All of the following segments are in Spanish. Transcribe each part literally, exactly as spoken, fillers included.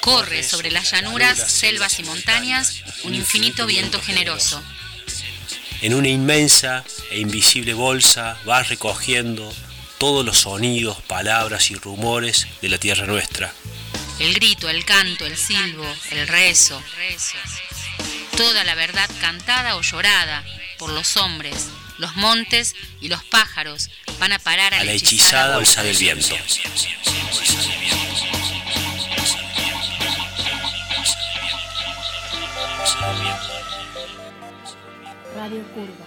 Corre sobre las llanuras, selvas y montañas un infinito viento generoso. En una inmensa e invisible bolsa vas recogiendo todos los sonidos, palabras y rumores de la tierra nuestra. El grito, el canto, el silbo, el rezo. Toda la verdad cantada o llorada por los hombres, los montes y los pájaros van a parar a, a la hechizada bolsa del viento. Radio Curva.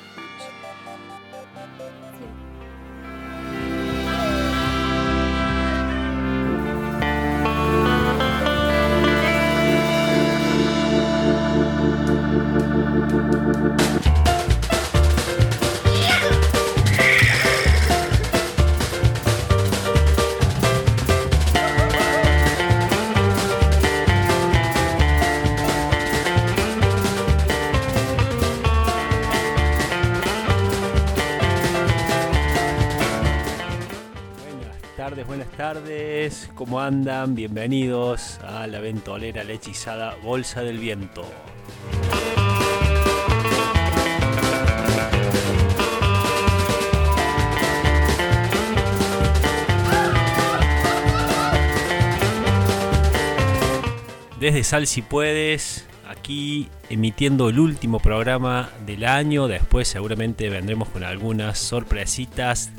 Buenas tardes, ¿cómo andan? Bienvenidos a la ventolera, la hechizada bolsa del viento. Desde Sal Si Puedes, aquí emitiendo el último programa del año. Después seguramente vendremos con algunas sorpresitas.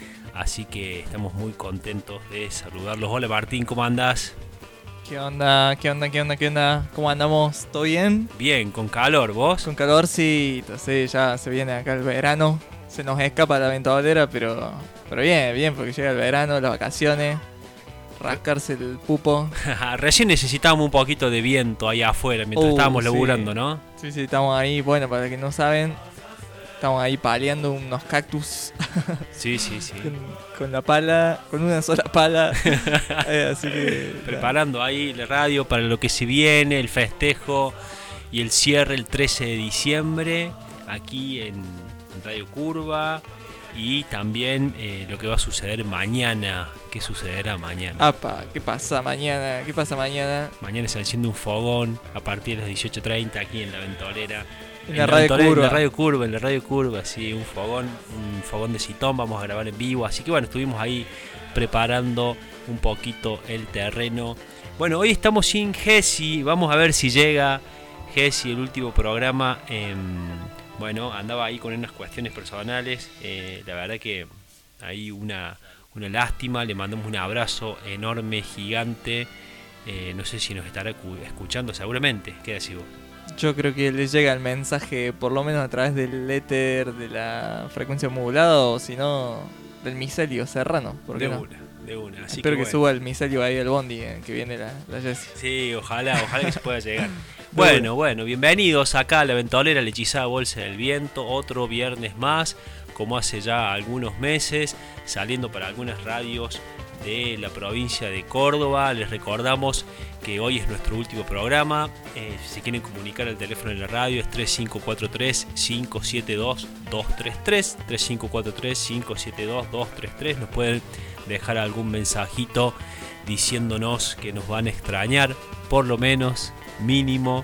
Así que estamos muy contentos de saludarlos. Hola Martín, ¿cómo andás? ¿Qué onda? ¿Qué onda? ¿Qué onda? ¿Qué onda? ¿Cómo andamos? ¿Todo bien? Bien, con calor, ¿vos? Con calorcito, sí, ya se viene acá el verano. Se nos escapa la ventolera, pero, pero bien, bien, porque llega el verano, las vacaciones, rascarse el pupo. Recién necesitábamos un poquito de viento ahí afuera mientras uh, estábamos sí. laburando, ¿no? Sí, sí, estamos ahí, bueno, para los que no saben, estamos ahí paleando unos cactus. Sí, sí, sí. Con, con la pala, con una sola pala. eh, así que, preparando ahí la radio para lo que se viene, el festejo y el cierre el trece de diciembre, aquí en, en Radio Curva. Y también eh, lo que va a suceder mañana. ¿Qué sucederá mañana? Apa, ¿qué pasa mañana? ¿Qué pasa mañana? Mañana se enciende un fogón a partir de las dieciocho treinta aquí en la ventolera. En, en la, radio Curva. En la Radio Curva, en la Radio Curva, sí, un fogón, un fogón de Citón, vamos a grabar en vivo, así que bueno, estuvimos ahí preparando un poquito el terreno. Bueno, hoy estamos sin Jessy, vamos a ver si llega Jessy, el último programa. Eh, bueno, andaba ahí con unas cuestiones personales, eh, la verdad que hay una, una lástima, le mandamos un abrazo enorme, gigante, eh, no sé si nos estará escuchando seguramente, ¿qué decís vos? Yo creo que les llega el mensaje, por lo menos a través del éter de la frecuencia modulada, o si no, del micelio serrano. ¿Por qué de no? una, de una. Así Espero que, que bueno. suba el micelio ahí al bondi, eh, que viene la, la Jessie. Sí, ojalá, ojalá que se pueda llegar. Bueno, bueno, bienvenidos acá a la ventolera, la hechizada bolsa del viento, otro viernes más, como hace ya algunos meses, saliendo para algunas radios de la provincia de Córdoba. Les recordamos que hoy es nuestro último programa. Eh, si se quieren comunicar al teléfono de la radio es tres cinco cuatro tres, cinco siete dos, dos tres tres, tres cinco cuatro tres, cinco siete dos, dos tres tres. Nos pueden dejar algún mensajito diciéndonos que nos van a extrañar, por lo menos, mínimo.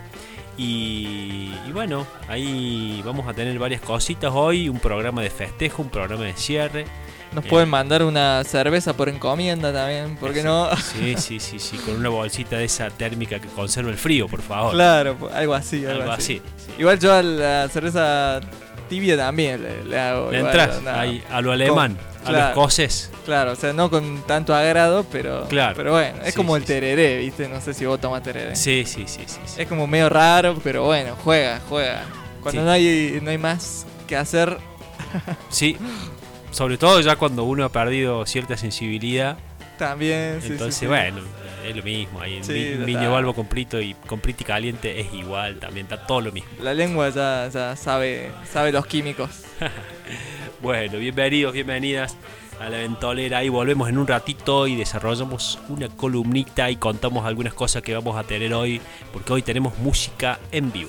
Y, y bueno, ahí vamos a tener varias cositas hoy, un programa de festejo, un programa de cierre. Nos pueden mandar una cerveza por encomienda también, ¿por qué no? Sí, sí, sí, sí, con una bolsita de esa térmica que conserva el frío, por favor. Claro, algo así, algo, algo así. así sí. Igual yo a la cerveza tibia también le, le hago. Le igual, entras no, ahí a lo alemán, con, a claro, lo escocés. Claro, o sea, no con tanto agrado, pero, claro, pero bueno, es sí, como sí, el tereré, ¿viste? No sé si vos tomás tereré. Sí, sí, sí, sí, sí. Es como medio raro, pero bueno, juega, juega. Cuando sí. no hay no hay más que hacer. Sí. Sobre todo ya cuando uno ha perdido cierta sensibilidad. También, sí, entonces, sí, sí. bueno, es lo mismo. Ahí en sí, un viño balbo comprito y comprito y caliente es igual, también está todo lo mismo. La lengua ya, ya sabe, sabe los químicos. Bueno, bienvenidos, bienvenidas a la ventolera. Ahí volvemos en un ratito y desarrollamos una columnita y contamos algunas cosas que vamos a tener hoy, porque hoy tenemos música en vivo.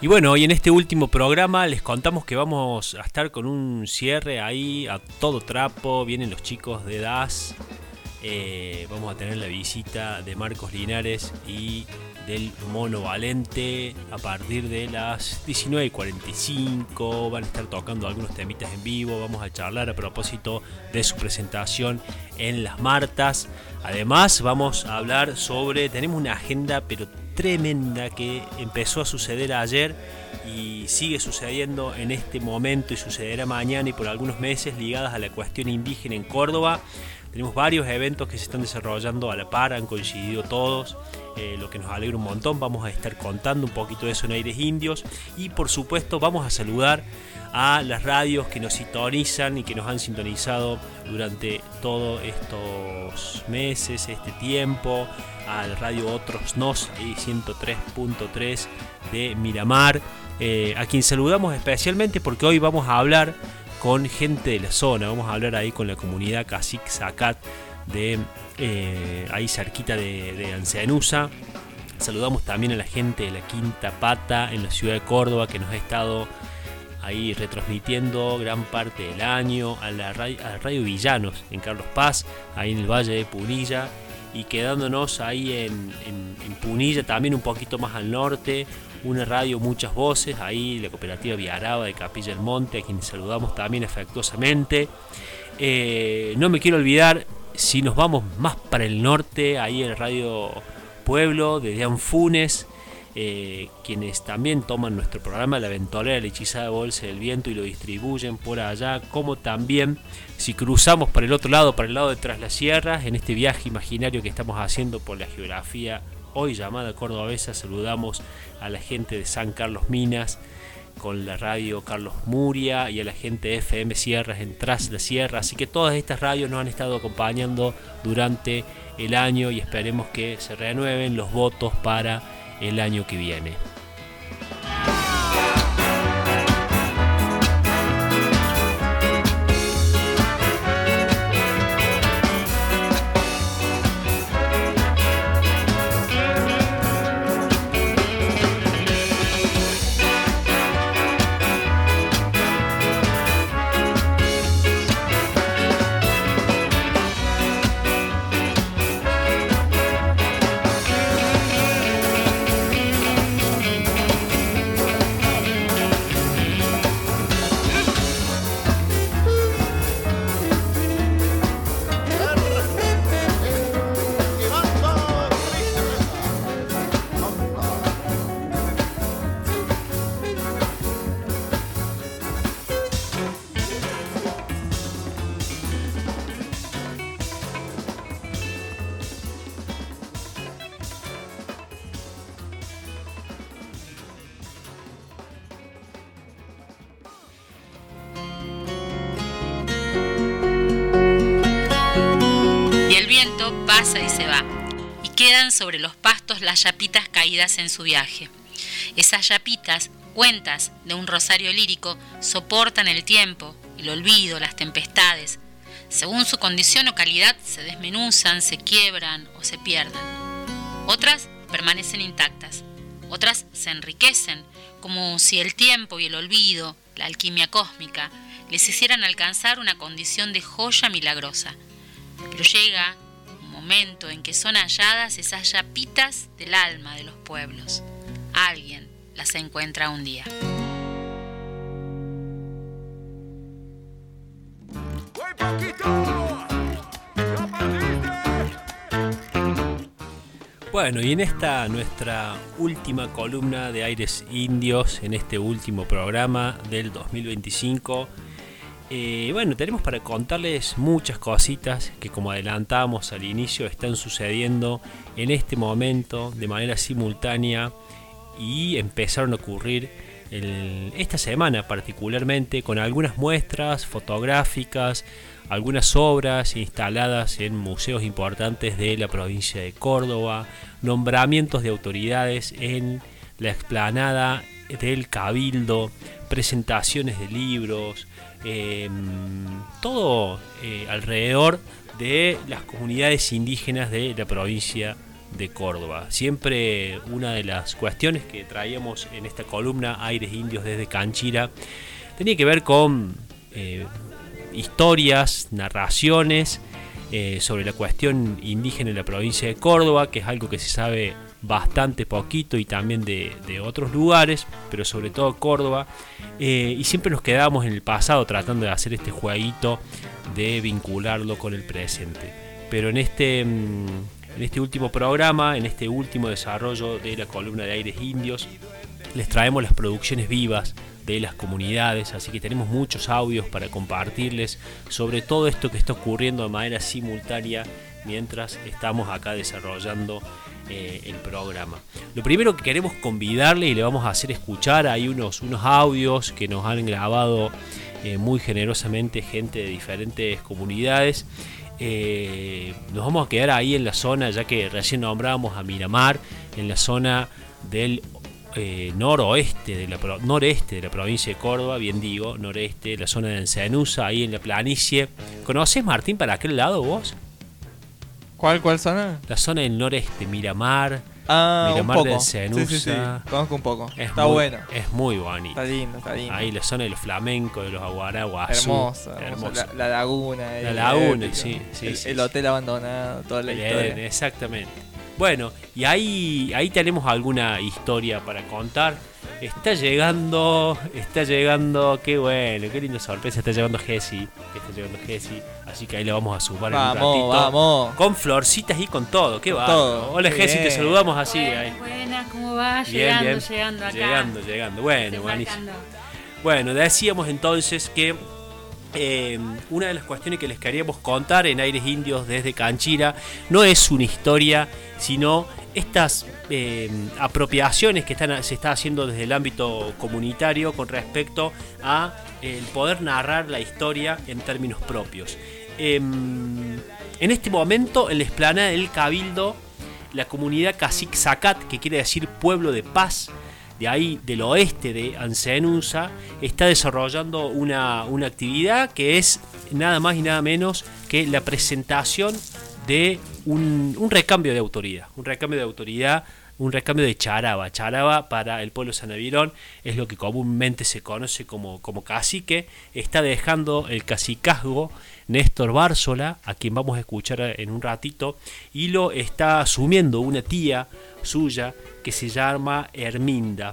Y bueno, hoy en este último programa les contamos que vamos a estar con un cierre ahí a todo trapo. Vienen los chicos de D A S. Eh, vamos a tener la visita de Marcos Linares y del Mono Valente a partir de las diecinueve y cuarenta y cinco. Van a estar tocando algunos temitas en vivo. Vamos a charlar a propósito de su presentación en Las Martas. Además vamos a hablar sobre, tenemos una agenda pero tremenda que empezó a suceder ayer y sigue sucediendo en este momento y sucederá mañana y por algunos meses, ligadas a la cuestión indígena en Córdoba. Tenemos varios eventos que se están desarrollando a la par, han coincidido todos, eh, lo que nos alegra un montón. Vamos a estar contando un poquito de eso en Aires Indios y por supuesto vamos a saludar a las radios que nos sintonizan y que nos han sintonizado durante todos estos meses, este tiempo, a la radio Otros Nos, ciento tres punto tres de Miramar, eh, a quien saludamos especialmente porque hoy vamos a hablar con gente de la zona. Vamos a hablar ahí con la comunidad Cacique Zacat de eh, ahí cerquita de, de Anceanusa. Saludamos también a la gente de la Quinta Pata en la ciudad de Córdoba que nos ha estado ahí retransmitiendo gran parte del año, a la radio, a la radio Villanos en Carlos Paz, ahí en el Valle de Punilla, y quedándonos ahí en, en, en Punilla, también un poquito más al norte, una radio Muchas Voces, ahí la cooperativa Viaraba de Capilla del Monte, a quien saludamos también afectuosamente. Eh, no me quiero olvidar, si nos vamos más para el norte, ahí en Radio Pueblo de Dean Funes, eh, quienes también toman nuestro programa La Ventolera, la Hechizada Bolsa del Viento, y lo distribuyen por allá, como también si cruzamos para el otro lado, para el lado de Tras las Sierras, en este viaje imaginario que estamos haciendo por la geografía hoy llamada cordobesa, saludamos a la gente de San Carlos Minas con la radio Carlos Muria y a la gente de F M Sierras en Tras la Sierra. Así que todas estas radios nos han estado acompañando durante el año y esperemos que se renueven los votos para el año que viene. Pasa y se va, y quedan sobre los pastos las yapitas caídas en su viaje. Esas yapitas, cuentas de un rosario lírico, soportan el tiempo, el olvido, las tempestades. Según su condición o calidad, se desmenuzan, se quiebran o se pierden. Otras permanecen intactas, otras se enriquecen, como si el tiempo y el olvido, la alquimia cósmica, les hicieran alcanzar una condición de joya milagrosa. Pero llega momento en que son halladas esas yapitas del alma de los pueblos. Alguien las encuentra un día. Bueno, y en esta nuestra última columna de Aires Indios, en este último programa del dos mil veinticinco, Eh, bueno, tenemos para contarles muchas cositas que, como adelantamos al inicio, están sucediendo en este momento de manera simultánea y empezaron a ocurrir el, esta semana particularmente, con algunas muestras fotográficas, algunas obras instaladas en museos importantes de la provincia de Córdoba, nombramientos de autoridades en la explanada del Cabildo, presentaciones de libros, eh, todo eh, alrededor de las comunidades indígenas de la provincia de Córdoba. Siempre una de las cuestiones que traíamos en esta columna Aires Indios desde Canchira tenía que ver con eh, historias, narraciones eh, sobre la cuestión indígena en la provincia de Córdoba, que es algo que se sabe bastante poquito y también de, de otros lugares, pero sobre todo Córdoba, eh, y siempre nos quedamos en el pasado tratando de hacer este jueguito de vincularlo con el presente. Pero en este, en este último programa, en este último desarrollo de la columna de Aires Indios, les traemos las producciones vivas de las comunidades, así que tenemos muchos audios para compartirles sobre todo esto que está ocurriendo de manera simultánea mientras estamos acá desarrollando eh, el programa. Lo primero que queremos convidarle y le vamos a hacer escuchar, hay unos, unos audios que nos han grabado eh, muy generosamente gente de diferentes comunidades. Eh, nos vamos a quedar ahí en la zona, ya que recién nombrábamos a Miramar, en la zona del eh, noroeste de la, noreste de la provincia de Córdoba, bien digo, noreste, la zona de Encenusa, ahí en la planicie. ¿Conoces, Martín, para aquel lado vos? ¿Cuál, cuál zona? La zona del noreste, Miramar. Ah, Miramar un poco. de Encenusa. Sí, sí, sí. Conozco un poco. Es está muy, bueno. Es muy bonito. Está lindo, está lindo. Ahí la zona de los flamencos, de los aguaraguazú. Hermoso, hermoso. La, la laguna. La laguna, épico. sí. sí, el, sí, el sí. hotel abandonado, toda la El historia. Eden, exactamente. Bueno, y ahí, ahí tenemos alguna historia para contar. Está llegando, está llegando, qué bueno, qué linda sorpresa, está llegando Jessy, está llegando Jessy, así que ahí le vamos a sumar en un Vamos, ratito. vamos. Con florcitas y con todo, qué Con bárbaro. todo. Hola Qué Jessy, te bien. saludamos así. Buenas, ahí. buenas, ¿cómo va? Bien, llegando, bien. llegando acá. Llegando, llegando. Bueno, buenísimo. Desembarcando. Bueno, decíamos entonces que eh, una de las cuestiones que les queríamos contar en Aires Indios desde Canchira no es una historia, sino estas eh, apropiaciones que están, se está haciendo desde el ámbito comunitario con respecto a el poder narrar la historia en términos propios. Eh, en este momento, en la explanada del Cabildo, la comunidad Cacic Zacat, que quiere decir pueblo de paz, de ahí del oeste de Encenusa, está desarrollando una, una actividad que es nada más y nada menos que la presentación de un, un recambio de autoridad, un recambio de autoridad, un recambio de charaba. Charaba para el pueblo sanavirón es lo que comúnmente se conoce como, como cacique. Está dejando el cacicazgo Néstor Bárzola, a quien vamos a escuchar en un ratito, y lo está asumiendo una tía suya que se llama Herminda.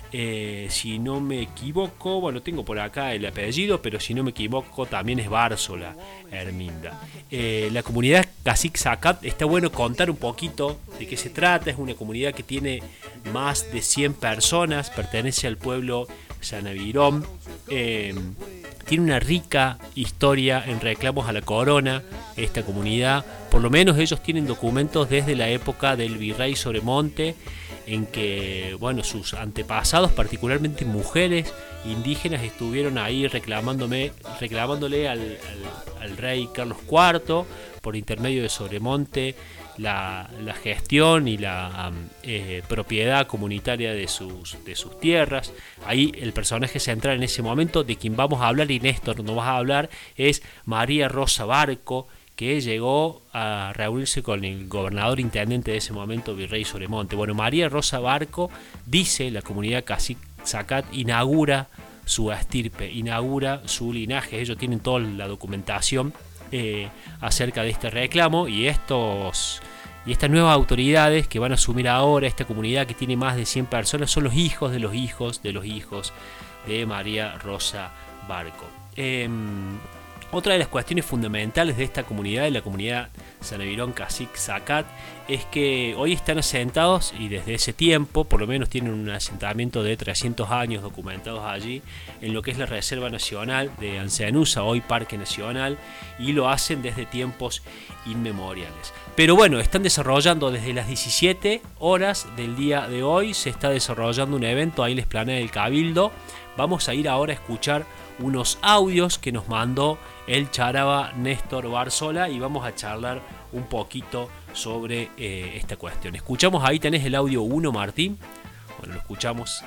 Eh, si no me equivoco, bueno, tengo por acá el apellido, pero si no me equivoco también es Bárzola, Herminda. Eh, la comunidad Cacic Zacat, está bueno contar un poquito de qué se trata. Es una comunidad que tiene más de cien personas, pertenece al pueblo sanavirón. Eh, tiene una rica historia en reclamos a la corona, esta comunidad. Por lo menos ellos tienen documentos desde la época del virrey Sobremonte, en que, bueno, sus antepasados, particularmente mujeres indígenas, estuvieron ahí reclamándome, reclamándole al, al, al rey Carlos cuarto, por intermedio de Sobremonte, la, la gestión y la um, eh, propiedad comunitaria de sus, de sus tierras. Ahí el personaje central en ese momento, de quien vamos a hablar, y Néstor nos va a hablar, es María Rosa Barco, que llegó a reunirse con el gobernador intendente de ese momento, virrey Sobremonte. Bueno, María Rosa Barco, dice la comunidad Cacic Zacat, inaugura su estirpe, inaugura su linaje. Ellos tienen toda la documentación eh, acerca de este reclamo, y estos y estas nuevas autoridades que van a asumir ahora esta comunidad, que tiene más de cien personas, son los hijos de los hijos de los hijos de María Rosa Barco. Eh, Otra de las cuestiones fundamentales de esta comunidad, de la comunidad sanavirón Cacic Zacat, es que hoy están asentados, y desde ese tiempo, por lo menos tienen un asentamiento de trescientos años documentados allí, en lo que es la Reserva Nacional de Encenusa, hoy Parque Nacional, y lo hacen desde tiempos inmemoriales. Pero bueno, están desarrollando desde las diecisiete horas del día de hoy, se está desarrollando un evento ahí en la explanada del Cabildo. Vamos a ir ahora a escuchar unos audios que nos mandó el charaba Néstor Bárzola, y vamos a charlar un poquito sobre eh, esta cuestión. Escuchamos, ahí tenés el audio uno, Martín. Bueno, lo escuchamos.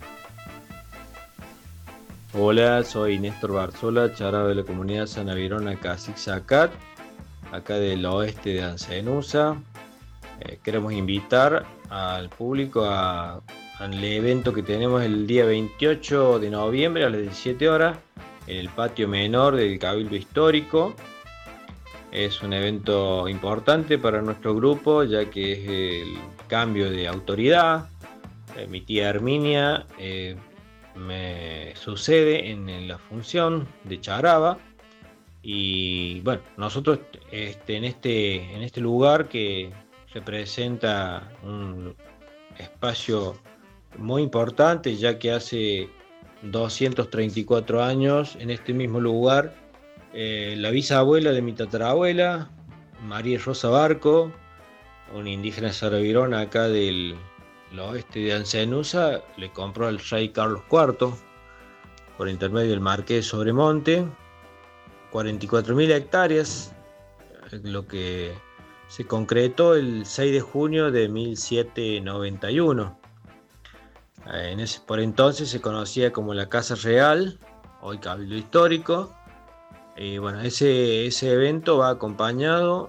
Hola, soy Néstor Bárzola, charaba de la comunidad sanavirona Cacic Zacat, acá del oeste de Encenusa. eh, queremos invitar al público a, al evento que tenemos el día veintiocho de noviembre a las diecisiete horas en el patio menor del Cabildo Histórico. Es un evento importante para nuestro grupo, ya que es el cambio de autoridad. Eh, mi tía Herminia eh, me sucede en, en la función de Charaba. Y bueno, nosotros este, en, este, en este lugar que representa un espacio muy importante, ya que hace doscientos treinta y cuatro años en este mismo lugar, eh, la bisabuela de mi tatarabuela, María Rosa Barco, una indígena saravirona acá del oeste de Ancenusa, le compró al rey Carlos cuarto, por intermedio del marqués de Sobremonte, cuarenta y cuatro mil hectáreas, lo que se concretó el seis de junio de mil setecientos noventa y uno. En ese, por entonces se conocía como la Casa Real, hoy Cabildo Histórico. Y bueno, ese, ese evento va acompañado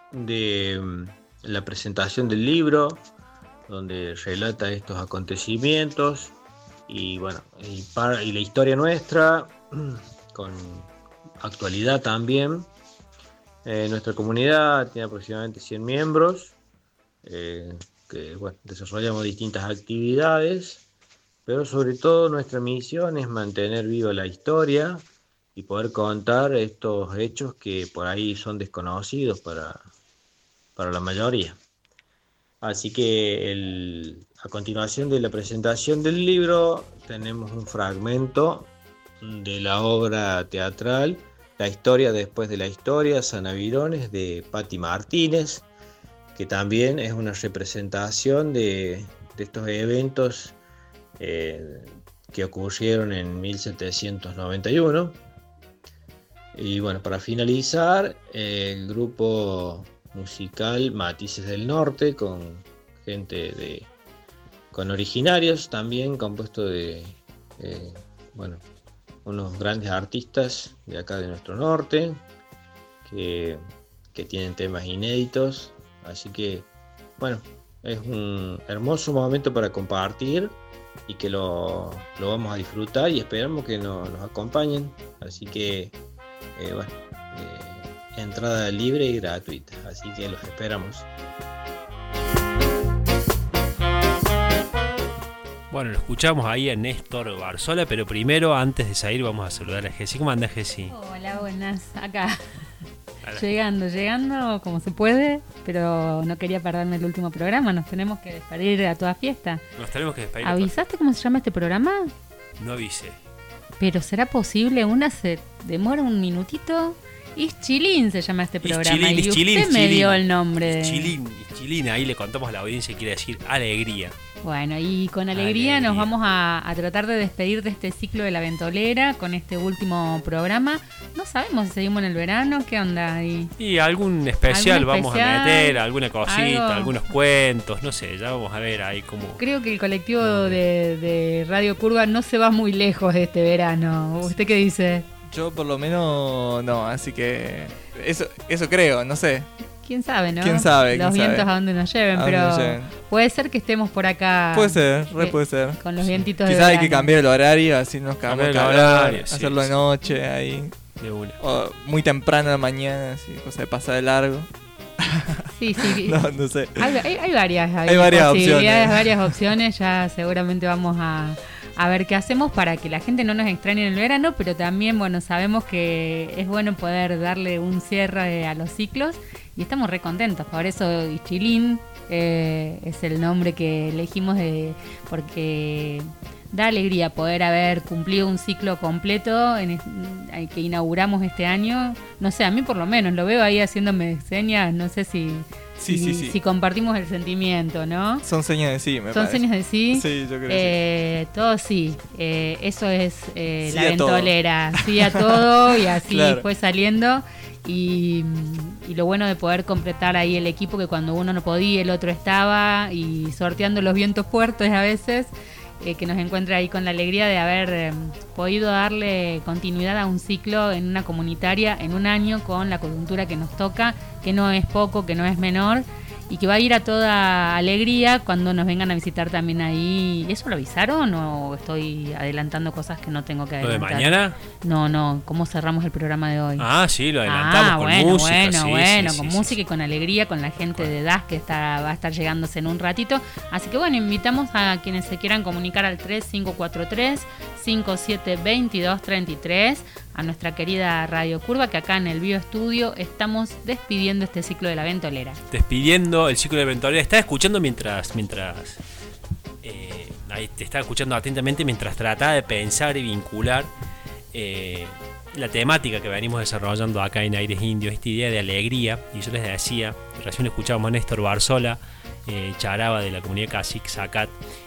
de la presentación del libro, donde relata estos acontecimientos y bueno, y, para, y la historia nuestra, con actualidad también. Eh, nuestra comunidad tiene aproximadamente cien miembros, eh, que bueno, desarrollamos distintas actividades, pero sobre todo nuestra misión es mantener viva la historia y poder contar estos hechos que por ahí son desconocidos para, para la mayoría. Así que el, a continuación de la presentación del libro tenemos un fragmento de la obra teatral La historia después de la historia, Sanavirones, de Patti Martínez, que también es una representación de, de estos eventos eh, que ocurrieron en mil setecientos noventa y uno. Y bueno, para finalizar, eh, el grupo musical Matices del Norte, con gente de con originarios también, compuesto de eh, bueno, unos grandes artistas de acá de nuestro norte que, que tienen temas inéditos, así que bueno, es un hermoso momento para compartir y que lo, lo vamos a disfrutar y esperamos que nos, nos acompañen, así que eh, bueno, eh, entrada libre y gratuita, así que los esperamos. Bueno, lo escuchamos ahí a Néstor Barzola, pero primero, antes de salir, vamos a saludar a Jessy. ¿Cómo andás, Jessy? Hola, buenas. Acá. Hola. Llegando, llegando como se puede, pero no quería perderme el último programa. Nos tenemos que despedir a toda fiesta. Nos tenemos que despedir. ¿Avisaste cómo se llama este programa? No avisé. Pero ¿será posible? Una se demora un minutito. Ischilín se llama este programa. Ischilín, y Ischilín, usted me dio el nombre. Ischilín, Ischilín, ahí le contamos a la audiencia, quiere decir alegría. Bueno, y con alegría, alegría. nos vamos a, a tratar de despedir de este ciclo de La Ventolera con este último programa. No sabemos si seguimos en el verano, ¿qué onda ahí? Y algún especial ¿Algún vamos especial? a meter, alguna cosita, ¿Algo? algunos cuentos, no sé, ya vamos a ver ahí cómo... Creo que el colectivo de, de Radio Curva no se va muy lejos de este verano. ¿Usted qué dice? Yo por lo menos no, así que eso, eso creo, no sé. ¿Quién sabe, no? ¿Quién sabe? Los ¿quién vientos sabe? a dónde nos lleven, ¿A pero dónde nos lleven? puede ser que estemos por acá. Puede ser, re eh, puede ser. Con los vientitos Quizás de hay verano. que cambiar el horario, así nos cambiamos el Cambiar el calor, horario, sí, hacerlo de sí. noche ahí. De una. O muy temprano en la mañana, así, cosa de pasar de largo. Sí, sí. No, no sé. Hay, hay, hay varias, hay Hay varias posibilidades, opciones. varias opciones. Ya seguramente vamos a, a ver qué hacemos para que la gente no nos extrañe en el verano, pero también, bueno, sabemos que es bueno poder darle un cierre a los ciclos y estamos re contentos. Por eso Ischilín eh, es el nombre que elegimos de, porque da alegría poder haber cumplido un ciclo completo en, en, que inauguramos este año. No sé, a mí por lo menos, lo veo ahí haciéndome señas, no sé si, Sí, si, sí, sí. si compartimos el sentimiento, ¿no? Son señas de sí, me Son parece. señas de sí. Sí, yo creo eh, Todo sí. Eh, eso es eh, Sí la a todo. ventolera. Sí a todo y así Claro. fue saliendo. Y, y lo bueno de poder completar ahí el equipo, que cuando uno no podía, el otro estaba, y sorteando los vientos fuertes a veces, eh, que nos encuentra ahí con la alegría de haber eh, podido darle continuidad a un ciclo en una comunitaria en un año con la coyuntura que nos toca, que no es poco, que no es menor, y que va a ir a toda alegría cuando nos vengan a visitar también ahí. ¿Eso lo avisaron o estoy adelantando cosas que no tengo que ¿Lo de adelantar? mañana? No, no, ¿cómo cerramos el programa de hoy? Ah, sí, lo adelantamos Ah, con bueno, música. bueno, sí, bueno, sí, con sí, música sí. y con alegría, con la gente de D A S que está, va a estar llegándose en un ratito. Así que bueno, invitamos a quienes se quieran comunicar al tres cinco cuatro tres, cinco siete dos dos tres tres, a nuestra querida Radio Curva, que acá en el Bio Estudio estamos despidiendo este ciclo de la Ventolera. Despidiendo el ciclo de Ventolera. Estaba escuchando mientras... mientras eh, ahí te estaba escuchando atentamente mientras trataba de pensar y vincular eh, la temática que venimos desarrollando acá en Aires Indios, esta idea de alegría. Y yo les decía, recién escuchábamos a Néstor Barzola, eh, charaba de la comunidad Cacique Zacat,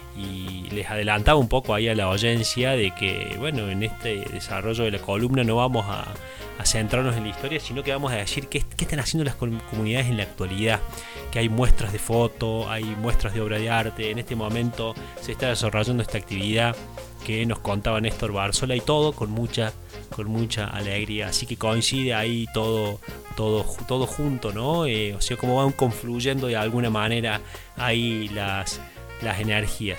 y les adelantaba un poco ahí a la audiencia de que, bueno, en este desarrollo de la columna no vamos a, a centrarnos en la historia, sino que vamos a decir qué, qué están haciendo las comunidades en la actualidad, que hay muestras de foto, hay muestras de obra de arte. En este momento se está desarrollando esta actividad que nos contaba Néstor Barzola, y todo con mucha con mucha alegría, así que coincide ahí todo todo todo junto, ¿no? Eh, o sea, como van confluyendo de alguna manera ahí las las energías.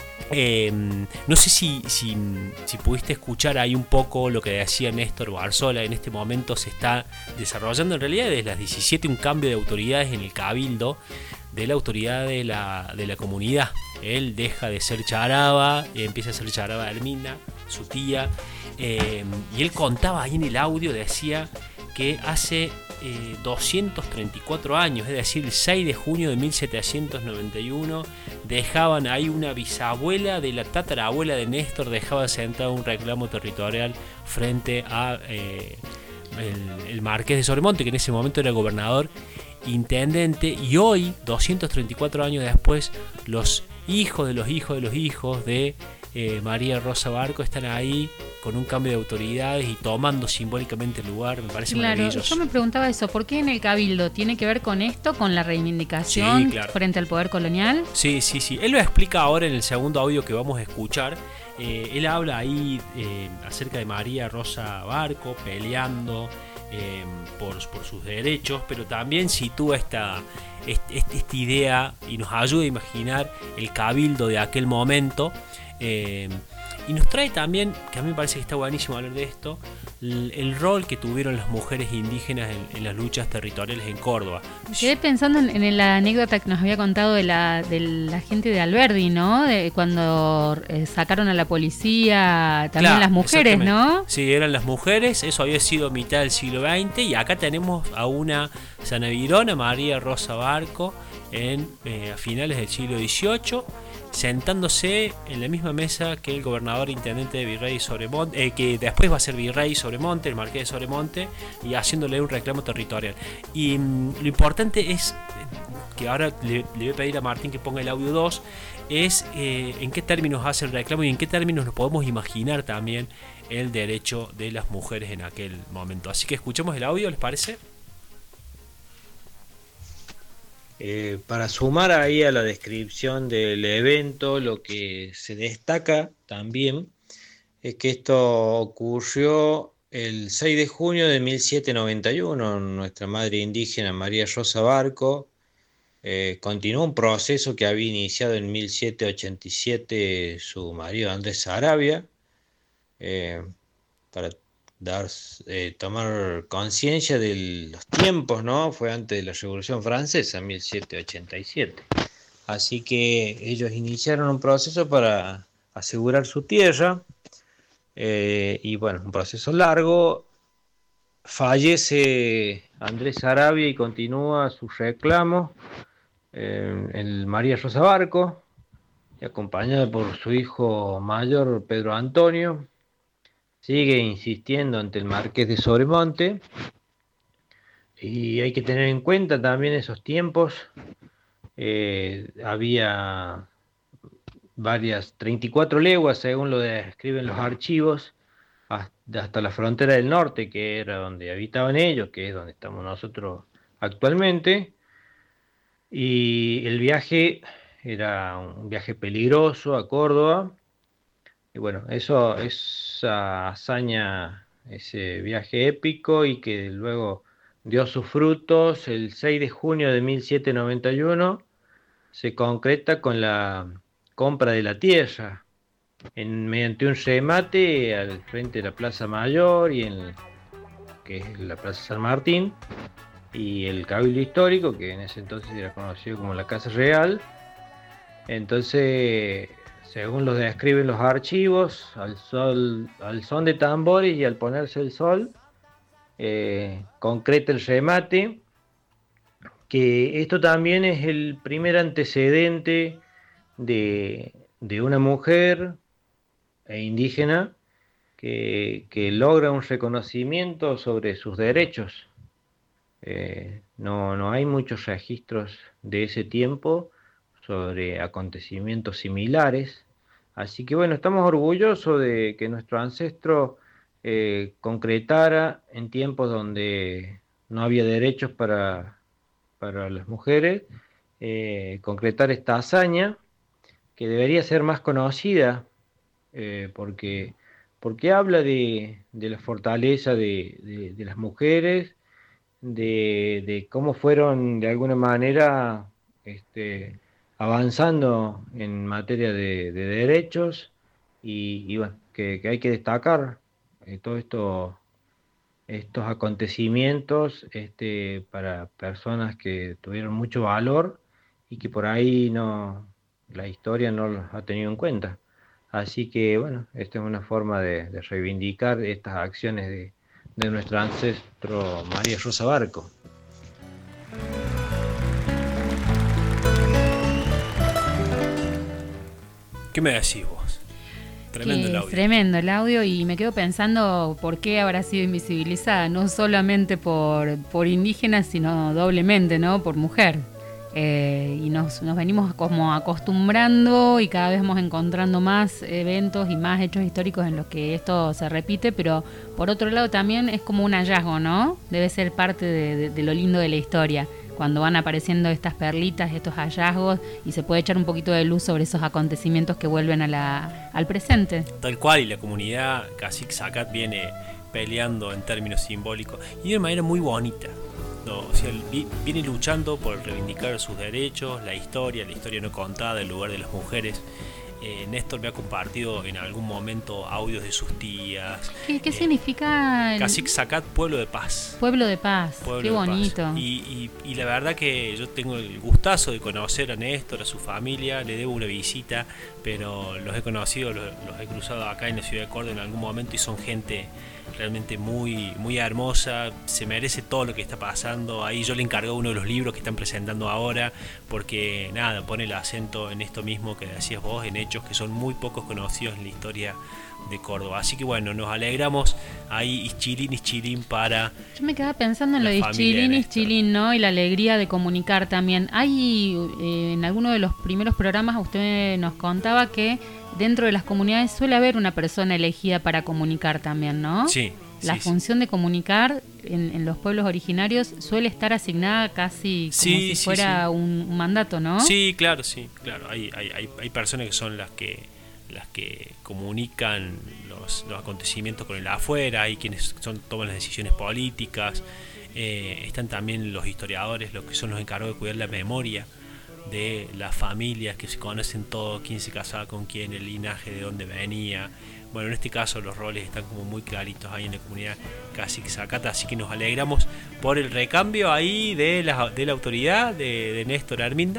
Eh, no sé si, si, si pudiste escuchar ahí un poco lo que decía Néstor Barzola. En este momento se está desarrollando, en realidad desde las diecisiete, un cambio de autoridades en el cabildo, de la autoridad de la, de la comunidad. Él deja de ser Charaba, empieza a ser Charaba Hermina, su tía, eh, y él contaba ahí en el audio, decía que hace eh, doscientos treinta y cuatro años, es decir, el seis de junio de mil setecientos noventa y uno, dejaban ahí una bisabuela de la tatarabuela de Néstor, dejaba sentado un reclamo territorial frente a eh, el, el marqués de Sobremonte, que en ese momento era gobernador intendente, y hoy, doscientos treinta y cuatro años después, los hijos de los hijos de los hijos de eh, María Rosa Barco están ahí con un cambio de autoridades y tomando simbólicamente el lugar. Me parece Claro, maravilloso. yo me preguntaba eso, ¿por qué en el Cabildo tiene que ver con esto, con la reivindicación Sí, claro. frente al poder colonial? Sí, sí, sí. Él lo explica ahora en el segundo audio que vamos a escuchar. Eh, él habla ahí eh, acerca de María Rosa Barco peleando eh, por, por sus derechos, pero también sitúa esta, este, esta idea y nos ayuda a imaginar el cabildo de aquel momento. Eh, y nos trae también, que a mí me parece que está buenísimo hablar de esto, el, el rol que tuvieron las mujeres indígenas en, en las luchas territoriales en Córdoba. Quedé pensando en, en la anécdota que nos había contado de la, de la gente de Alberdi, ¿no? De cuando eh, sacaron a la policía, también Claro, las mujeres, ¿no? exactamente. Sí, eran las mujeres, eso había sido mitad del siglo veinte, y acá tenemos a una sanavirona, María Rosa Barco, en, eh, a finales del siglo dieciocho, sentándose en la misma mesa que el gobernador intendente de Virrey Sobremonte, eh, que después va a ser Virrey Sobremonte, el marqués de Sobremonte, y haciéndole un reclamo territorial. Y mmm, lo importante es, que ahora le, le voy a pedir a Martín que ponga el audio dos, es eh, en qué términos hace el reclamo y en qué términos nos podemos imaginar también el derecho de las mujeres en aquel momento. Así que escuchemos el audio, ¿les parece? Eh, para sumar ahí a la descripción del evento, lo que se destaca también es que esto ocurrió el seis de junio de mil setecientos noventa y uno. Nuestra madre indígena María Rosa Barco eh, continuó un proceso que había iniciado en mil setecientos ochenta y siete su marido Andrés Sarabia, eh, para dar, eh, tomar conciencia de los tiempos, ¿no? Fue antes de la Revolución Francesa, mil setecientos ochenta y siete. Así que ellos iniciaron un proceso para asegurar su tierra, eh, y bueno, un proceso largo. Fallece Andrés Sarabia y continúa su reclamo eh, el María Rosa Barco, acompañada por su hijo mayor Pedro Antonio. Sigue insistiendo ante el marqués de Sobremonte, y hay que tener en cuenta también esos tiempos. Eh, había varias, treinta y cuatro leguas, según lo describen los archivos, hasta la frontera del norte, que era donde habitaban ellos, que es donde estamos nosotros actualmente. Y el viaje era un viaje peligroso a Córdoba. Y bueno, eso, esa hazaña, ese viaje épico, y que luego dio sus frutos el seis de junio de mil setecientos noventa y uno, se concreta con la compra de la tierra, en, mediante un remate al frente de la Plaza Mayor, y en, que es la Plaza San Martín, y el Cabildo Histórico, que en ese entonces era conocido como la Casa Real. Entonces, según lo describen los archivos, al, sol, al son de tambores y al ponerse el sol, eh, concreta el remate, que esto también es el primer antecedente de, de una mujer e indígena que, que logra un reconocimiento sobre sus derechos. Eh, no, no hay muchos registros de ese tiempo sobre acontecimientos similares, así que bueno, estamos orgullosos de que nuestro ancestro eh, concretara en tiempos donde no había derechos para, para las mujeres, eh, concretar esta hazaña que debería ser más conocida, eh, porque, porque habla de, de la fortaleza de, de, de las mujeres, de, de cómo fueron de alguna manera este, avanzando en materia de, de derechos, y, y bueno, que, que hay que destacar eh, todos esto, estos acontecimientos este, para personas que tuvieron mucho valor y que por ahí no, la historia no los ha tenido en cuenta. Así que bueno, esta es una forma de, de reivindicar estas acciones de, de nuestro ancestro María Rosa Barco. ¿Qué me decís vos? Tremendo el audio. Tremendo el audio, y me quedo pensando por qué habrá sido invisibilizada, no solamente por, por indígena, sino doblemente, ¿no? Por mujer. Eh, y nos, nos venimos como acostumbrando, y cada vez vamos encontrando más eventos y más hechos históricos en los que esto se repite, pero por otro lado también es como un hallazgo, ¿no? Debe ser parte de, de, de lo lindo de la historia, cuando van apareciendo estas perlitas, estos hallazgos, y se puede echar un poquito de luz sobre esos acontecimientos que vuelven a la, al presente. Tal cual, y la comunidad Cacique Zacat viene peleando en términos simbólicos, y de una manera muy bonita. No, o sea, viene luchando por reivindicar sus derechos, la historia, la historia no contada, el lugar de las mujeres. Eh, Néstor me ha compartido en algún momento audios de sus tías. ¿Qué, qué eh, significa? El... Cacique Zacat, pueblo de paz. Pueblo de paz, pueblo qué de bonito. Paz. Y, y, y la verdad que yo tengo el gustazo de conocer a Néstor, a su familia, le debo una visita, pero los he conocido, los, los he cruzado acá en la ciudad de Córdoba en algún momento, y son gente realmente muy, muy hermosa, se merece todo lo que está pasando. Ahí yo le encargué uno de los libros que están presentando ahora, porque nada, pone el acento en esto mismo que decías vos, en hechos que son muy pocos conocidos en la historia de Córdoba. Así que bueno, nos alegramos ahí, Ischilín, Ischilín para... Yo me quedaba pensando en lo de la familia Ischilín, de Néstor. Ischilín, ¿no? Y la alegría de comunicar también. Hay, eh, en alguno de los primeros programas usted nos contaba que dentro de las comunidades suele haber una persona elegida para comunicar también, ¿no? Sí. La sí, función sí. de comunicar en, en los pueblos originarios suele estar asignada casi como sí, si sí, fuera sí. Un, un mandato, ¿no? Sí, claro, sí, claro. Hay, hay, hay, hay personas que son las que las que comunican los, los acontecimientos con el afuera, hay quienes son, toman las decisiones políticas, eh, están también los historiadores, los que son los encargados de cuidar la memoria de las familias, que se conocen todo, quién se casaba con quién, el linaje, de dónde venía. Bueno, en este caso los roles están como muy claritos ahí en la comunidad Cacique Zacat, así que nos alegramos por el recambio ahí de la, de la autoridad de, de Néstor Arminda.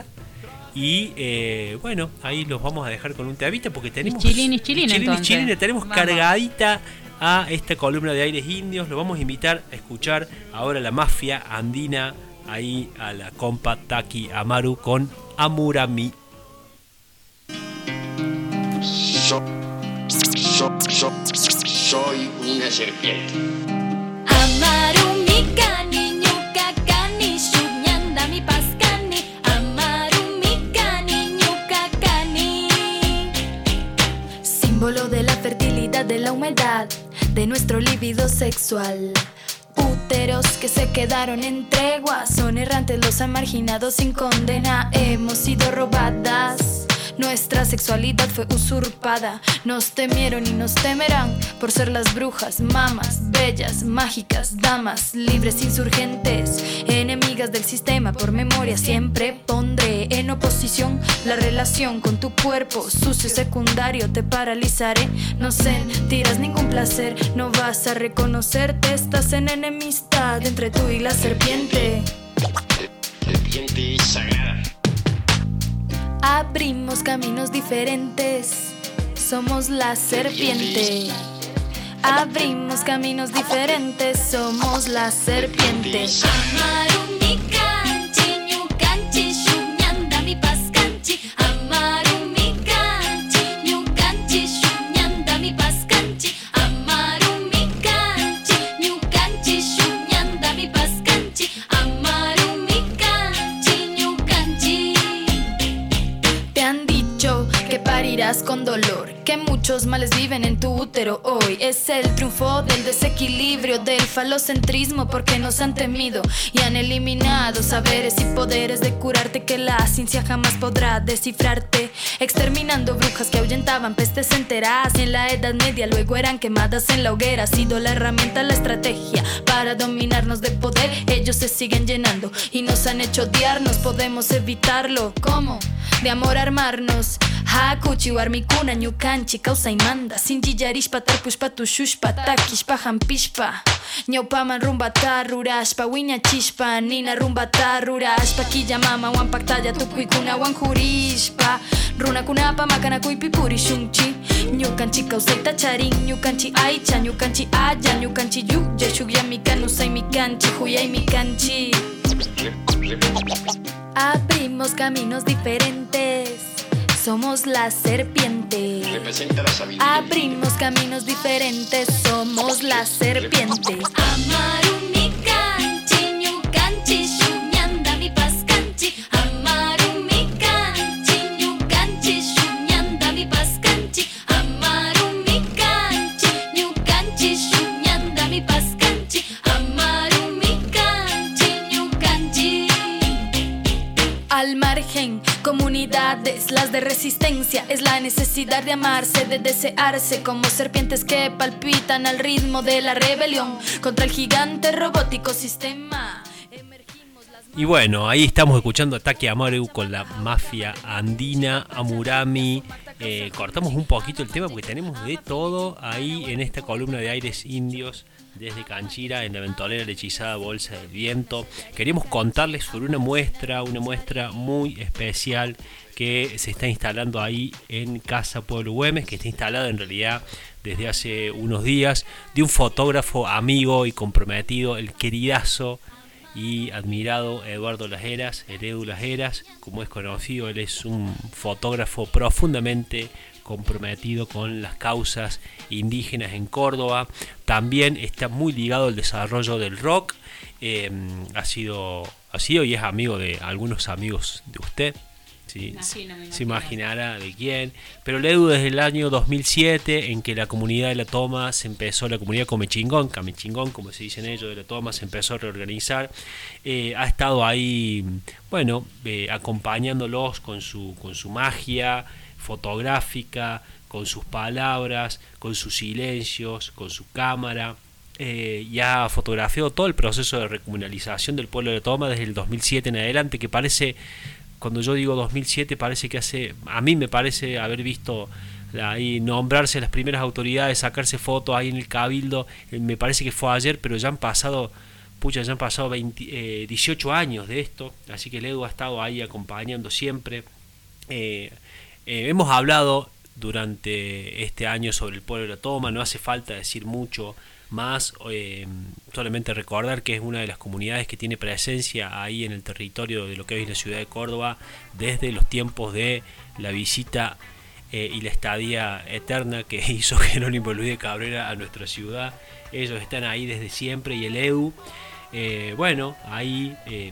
Y eh, bueno, ahí los vamos a dejar con un temita porque tenemos Ischilín, Ischilín, Ischilín, entonces. Ischilín, tenemos Vamos. cargadita a esta columna de Aires Indios. Lo vamos a invitar a escuchar ahora la mafia andina, ahí a la compa Taki Amaru con Amurami. So, so, so, soy una serpiente. Amaru mi cani, ñuca cani, shuñanda mi pascani. Amaru mi cani, ñuca cani. Símbolo de la fertilidad, de la humedad, de nuestro líbido sexual. Úteros que se quedaron en tregua, son errantes los han marginado sin condena. Hemos sido robadas Nuestra sexualidad fue usurpada. Nos temieron y nos temerán por ser las brujas, mamas, bellas, mágicas, damas, libres, insurgentes, enemigas del sistema. Por memoria siempre pondré en oposición la relación con tu cuerpo sucio secundario. Te paralizaré, no sentirás ningún placer, no vas a reconocerte, estás en enemistad entre tú y la serpiente. Serpiente sagrada. Abrimos caminos diferentes, somos la serpiente. Abrimos caminos diferentes, somos la serpiente. Amaru mi canchi, ñu canchi, shuñanda mi pascanchi. Amaru mi canchi, ñu canchi, shuñanda mi pascanchi. Amaru mi canchi, ñu canchi, shuñanda mi pascanchi. Amaru mi canchi, ñu canchi. Te han dicho que parirás con dolor, que muchos males viven en tu útero hoy. Es el triunfo del desequilibrio, del falocentrismo, porque nos han temido y han eliminado saberes y poderes de curarte que la ciencia jamás podrá descifrarte. Exterminando brujas que ahuyentaban pestes enteras en la Edad Media, luego eran quemadas en la hoguera. Ha sido la herramienta, la estrategia para dominarnos de poder. Ellos se siguen llenando y nos han hecho odiarnos. Podemos evitarlo, ¿cómo? De amor armarnos. Hakuchi warmikuna ñukanchi causa y manda. Sinji yarishpa tarpushpa tushushpa takishpa hampishpa. Ñawpaman rumbata rurashpa wiña chishpa. Nina rumbata rurashpa killa mama wan paktalla tukuykuna wan jurishpa. Runakunapa makanakuypi purishunchi. Ñukanchi kausayta charin, ñukanchi aycha, ñukanchi aya, ñukanchi yuya shukyami kanusay mikanchi, huyay mikanchi. Abrimos caminos diferentes, somos la serpiente. Representa la sabiduría. Abrimos caminos diferentes, somos la serpiente. Amaru mi canchi, ñu canchi, shuñanda mi pascanchi. Amaru mi canchi, ñu canchi, shuñanda mi pascanchi. Amaru mi canchi, ñu canchi, shuñanda mi pascanchi. Amaru mi canchi, ñu canchi. Al margen, comunidades, las de resistencia, es la necesidad de amarse, de desearse, como serpientes que palpitan al ritmo de la rebelión contra el gigante robótico sistema. Y bueno, ahí estamos escuchando Ataque Amaru con la mafia andina, Amurami. Eh, cortamos un poquito el tema porque tenemos de todo ahí en esta columna de aires indios. Desde Canchira, en la ventolera Lechizada Bolsa del Viento. Queremos contarles sobre una muestra, una muestra muy especial que se está instalando ahí en Casa Pueblo Güemes, que está instalada en realidad desde hace unos días, de un fotógrafo amigo y comprometido, el queridazo y admirado Eduardo Las Heras, el Edu Las Heras, como es conocido. Él es un fotógrafo profundamente comprometido con las causas indígenas en Córdoba. También está muy ligado al desarrollo del rock. Eh, ha sido, ha sido y es amigo de algunos amigos de usted. ¿Sí? Imagino, se imaginará de quién. Pero el Edu desde el año dos mil siete, en que la comunidad de La Toma se empezó, la comunidad Comechingón, Camechingón, como se dicen ellos, de La Toma, se empezó a reorganizar. Eh, ha estado ahí, bueno, eh, acompañándolos con su, con su magia fotográfica, con sus palabras, con sus silencios, con su cámara. Eh, y ha fotografiado todo el proceso de recomunalización del pueblo de La Toma desde el dos mil siete en adelante, que parece, cuando yo digo dos mil siete, parece que hace, a mí me parece haber visto ahí nombrarse las primeras autoridades, sacarse fotos ahí en el Cabildo. Eh, me parece que fue ayer, pero ya han pasado, pucha, ya han pasado veinte, eh, dieciocho años de esto, así que el Edu ha estado ahí acompañando siempre. Eh, Eh, hemos hablado durante este año sobre el pueblo de La Toma, no hace falta decir mucho más, eh, solamente recordar que es una de las comunidades que tiene presencia ahí en el territorio de lo que hoy es la ciudad de Córdoba desde los tiempos de la visita eh, y la estadía eterna que hizo Jerónimo Luis de Cabrera a nuestra ciudad. Ellos están ahí desde siempre y el Edu, eh, bueno, ahí Eh,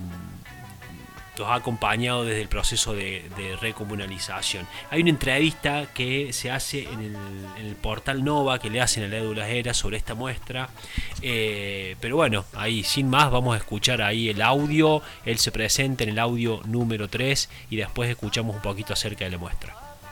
los ha acompañado desde el proceso de, de recomunalización. Hay una entrevista que se hace en el, en el portal Nova, que le hacen a Edu Las Heras sobre esta muestra, eh, pero bueno, ahí sin más vamos a escuchar ahí el audio. Él se presenta en el audio número tres y después escuchamos un poquito acerca de la muestra.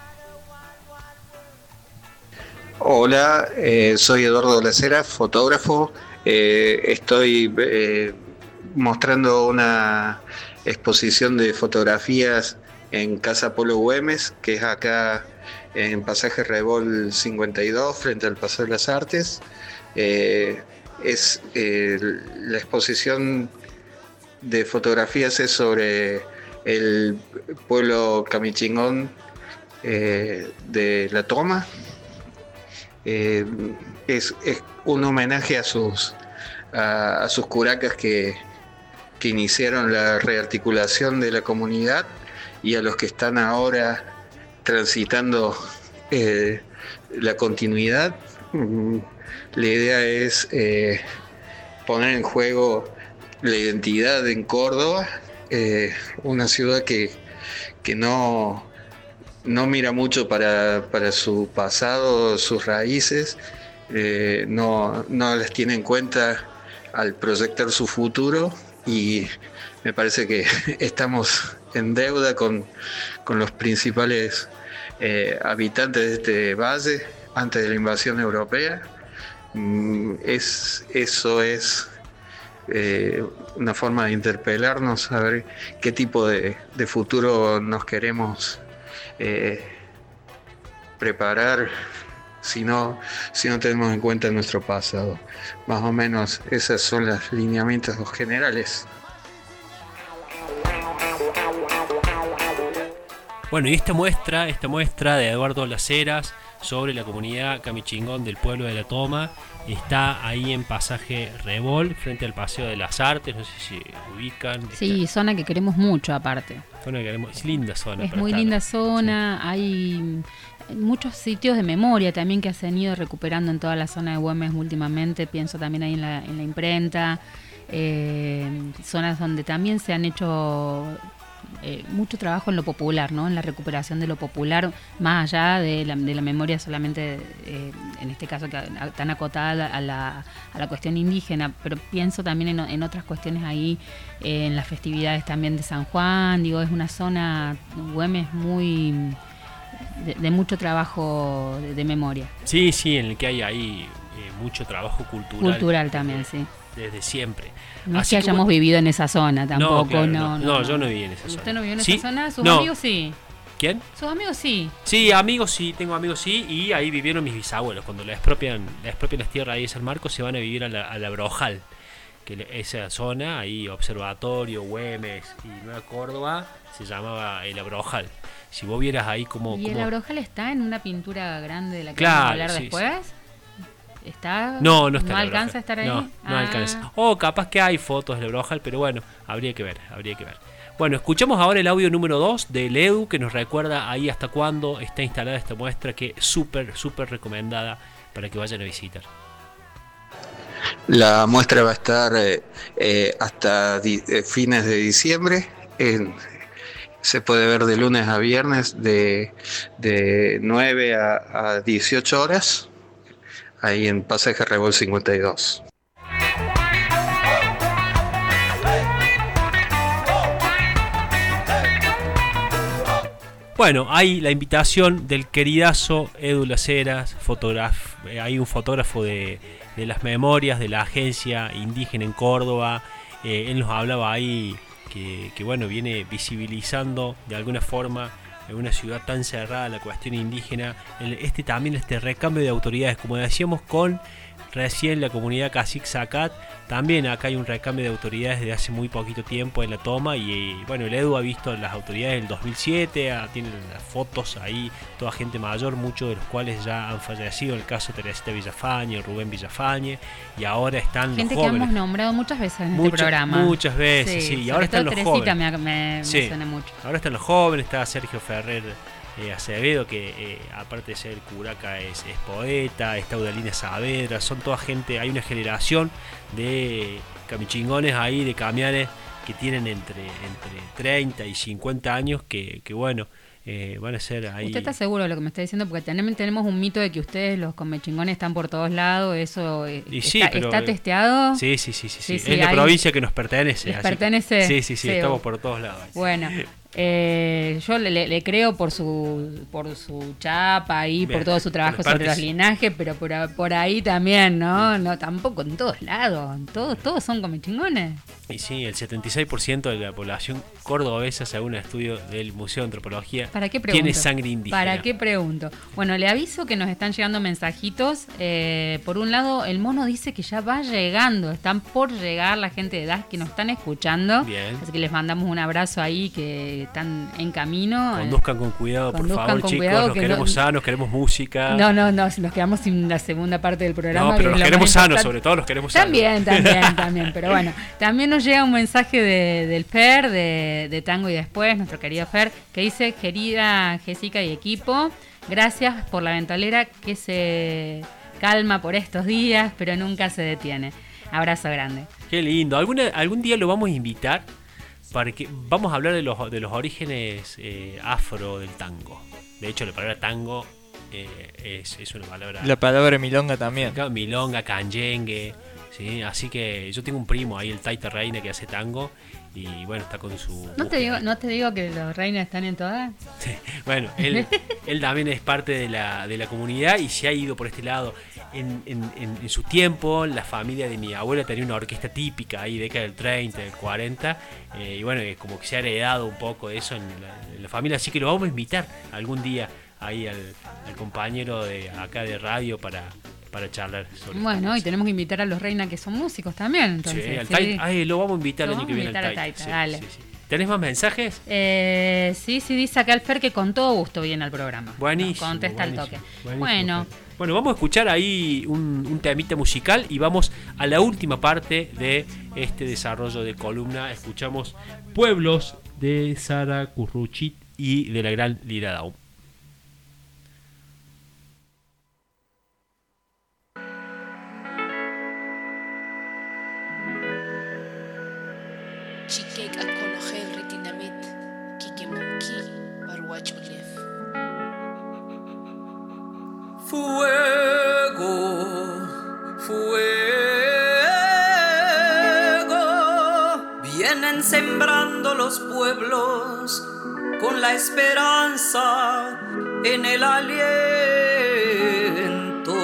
Hola, eh, soy Eduardo Lacera, fotógrafo. Eh, estoy eh, mostrando una exposición de fotografías en Casa Polo Güemes, que es acá en Pasaje Rebol cincuenta y dos, frente al Paseo de las Artes. Eh, es eh, la exposición de fotografías es sobre el pueblo camichingón eh, de La Toma. Eh, es, es un homenaje a sus a, a sus curacas que, que iniciaron la rearticulación de la comunidad y a los que están ahora transitando eh, la continuidad. La idea es eh, poner en juego la identidad en Córdoba, eh, una ciudad que, que no no mira mucho para, para su pasado, sus raíces, eh, no, no las tiene en cuenta al proyectar su futuro, y me parece que estamos en deuda con, con los principales eh, habitantes de este valle antes de la invasión europea. Mm, es, eso es eh, una forma de interpelarnos a ver qué tipo de, de futuro nos queremos Eh, preparar si no, si no tenemos en cuenta nuestro pasado. Más o menos esos son los lineamientos generales. Bueno, y esta muestra, esta muestra de Eduardo Laceras sobre la comunidad camichingón del pueblo de La Toma está ahí en Pasaje Rebol, frente al Paseo de las Artes. No sé si ubican. Sí, está... zona que queremos mucho aparte. Zona que queremos, es linda zona. Es muy estar. linda zona, sí. Hay muchos sitios de memoria también que se han ido recuperando en toda la zona de Güemes últimamente. Pienso también ahí en la, en la imprenta, eh, zonas donde también se han hecho eh, mucho trabajo en lo popular, ¿no? En la recuperación de lo popular, más allá de la, de la memoria solamente, eh, en este caso que, tan acotada a la, a la cuestión indígena, pero pienso también en, en otras cuestiones ahí, eh, en las festividades también de San Juan. Digo, es una zona, Güemes, muy de, de mucho trabajo de, de memoria. Sí, sí, en el que hay ahí eh, mucho trabajo cultural. Cultural también, desde, sí. Desde siempre. No Así es que hayamos bueno, vivido en esa zona tampoco. No, claro, no, no, no, no, no, yo no viví en esa zona. ¿Usted no vivió en ¿Sí? esa zona? ¿Sus no. amigos sí? ¿Quién? ¿Sus amigos sí? Sí, amigos sí, tengo amigos sí, y ahí vivieron mis bisabuelos. Cuando la expropian, la expropian las tierras ahí de San Marcos, se van a vivir a la, a la Brojal, que esa zona, ahí Observatorio, Güemes y Nueva Córdoba, se llamaba el Abrojal. Si vos vieras ahí como... ¿Y como... el Abrojal está en una pintura grande de la que claro, vamos a hablar sí, después? Sí. ¿Está? No, no está. ¿No alcanza a estar ahí? No, no ah. alcanza. O capaz que hay fotos del Brojal, pero bueno, habría que ver, habría que ver. Bueno, escuchamos ahora el audio número dos del Edu, que nos recuerda ahí hasta cuándo está instalada esta muestra, que es súper, súper recomendada para que vayan a visitar. La muestra va a estar eh, eh, hasta di- eh, fines de diciembre. En, se puede ver de lunes a viernes de, de nueve a, a dieciocho horas, ahí en Pasaje Rebol cincuenta y dos. Bueno, hay la invitación del queridazo Edu Laceras, fotógrafo, hay un fotógrafo de, de las memorias de la agencia indígena en Córdoba. Eh, él nos hablaba ahí que, que bueno, viene visibilizando de alguna forma en una ciudad tan cerrada la cuestión indígena, el, este también este recambio de autoridades, como decíamos con recién la comunidad Cacique Zacat, también acá hay un recambio de autoridades desde hace muy poquito tiempo en La Toma, y, y bueno, el Edu ha visto las autoridades del dos mil siete, ah, tiene las fotos ahí, toda gente mayor, muchos de los cuales ya han fallecido, el caso de Teresita Villafañe, Rubén Villafañe, y ahora están gente los jóvenes. Que hemos nombrado muchas veces en Mucha, este programa. Muchas veces, sí, sí y ahora están los Teresita jóvenes. Me, me, sí. me suena mucho. Ahora están los jóvenes, está Sergio Ferrer Eh, Acevedo, que eh, aparte de ser curaca es, es poeta, está Eudalina Saavedra, son toda gente, hay una generación de camichingones ahí, de camiares que tienen entre, entre treinta y cincuenta años, que, que bueno, eh, van a ser ahí. ¿Usted está seguro de lo que me está diciendo? Porque tenemos, tenemos un mito de que ustedes, los camichingones, están por todos lados, eso eh, y está, sí, pero, ¿está testeado? Sí, sí, sí, sí, sí. sí, sí es la hay... provincia que nos pertenece. ¿Les así pertenece? Que, sí, sí, sí, sí, estamos por todos lados. Bueno. Eh, yo le, le, le creo por su por su chapa ahí, Bien, por todo su trabajo sobre los linajes, pero por, por ahí también, ¿no? No, tampoco en todos lados. Todos, todos son como chingones. Y sí, el setenta y seis por ciento de la población cordobesa, según un estudio del Museo de Antropología, ¿Para qué pregunto? tiene sangre indígena. ¿Para qué pregunto? Bueno, le aviso que nos están llegando mensajitos. Eh, por un lado, el mono dice que ya va llegando. Están por llegar la gente de D A S que nos están escuchando. Bien. Así que les mandamos un abrazo ahí, que están en camino. Conduzcan con cuidado, Conduzcan por favor, con chicos. cuidado, Nos que queremos no, sanos, queremos música. No, no, no. Nos quedamos sin la segunda parte del programa. No, pero que los es lo queremos más sanos, importante. sobre todo los queremos sanos. También, también, también. Pero bueno, también nos llega un mensaje de, del Fer, de, de Tango y Después, nuestro querido Fer, que dice: querida Jessica y equipo, gracias por la ventolera que se calma por estos días, pero nunca se detiene. Abrazo grande. Qué lindo. ¿Alguna, algún día lo vamos a invitar para que vamos a hablar de los, de los orígenes eh, afro del tango. De hecho, la palabra tango eh, es, es una palabra... La palabra milonga también. Milonga, canyengue, ¿sí? Así que yo tengo un primo ahí, el Taita Reina, que hace tango. Y bueno, está con su... ¿No te digo, no te digo que los reinos están en todas? Sí. Bueno, él, él también es parte de la, de la comunidad y se ha ido por este lado. En, en, en, en su tiempo, la familia de mi abuela tenía una orquesta típica ahí, década del treinta, del cuarenta. Eh, y bueno, como que se ha heredado un poco eso en la, en la familia. Así que lo vamos a invitar algún día ahí al, al compañero de acá de radio para... para charlar sobre bueno, y tenemos que invitar a los Reina que son músicos también. Entonces, sí, al sí. Taita. Ay, lo vamos a invitar el Lo año que viene al vamos a Taita. invitar Sí, a Taita, dale. sí, sí. ¿Tenés más mensajes? Eh, sí, sí, dice acá el Fer que con todo gusto viene al programa. Buenísimo. Nos contesta buenísimo, al toque. buenísimo, Bueno. Fer. Bueno, vamos a escuchar ahí un, un temita musical y vamos a la última parte de este desarrollo de columna. Escuchamos Pueblos de Sara Curruchit y de la gran Lira Daum. Chikek akologel ritinamit, kikemumki, barwachulef. Fuego, fuego, vienen sembrando los pueblos con la esperanza en el aliento.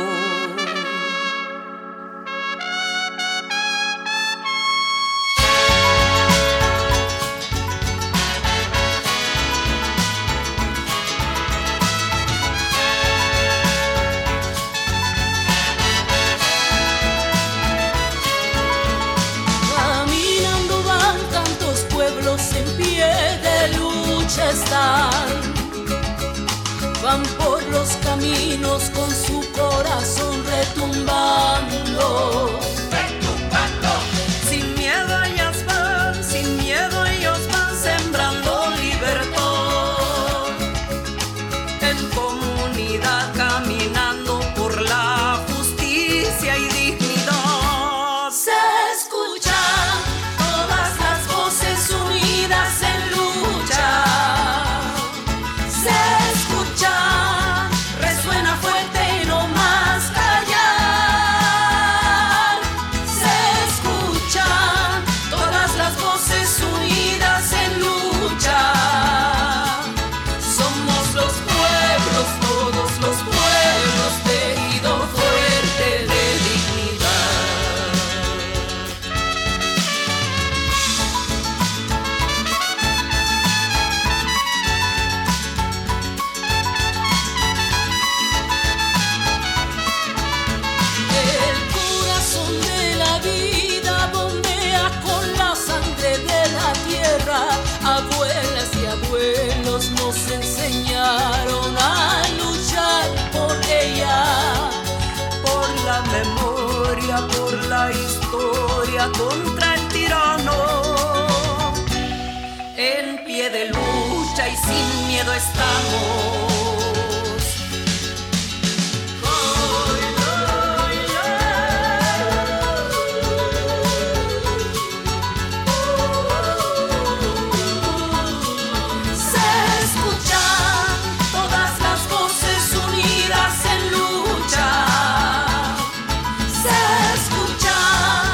Están, van por los caminos con su corazón retumbando, retumbando. Sin miedo ellas van, sin miedo ellos van sembrando libertad. En comunidad caminando por la justicia y dignidad. Se escuchan todas las voces unidas en lucha. Resuena fuerte y no más callar. Se escuchan todas las voces unidas en lucha. Somos los pueblos, todos los pueblos, tejido fuerte de abuelas y abuelos nos enseñaron a luchar por ella, por la memoria, por la historia contra el tirano. En pie de lucha y sin miedo estamos.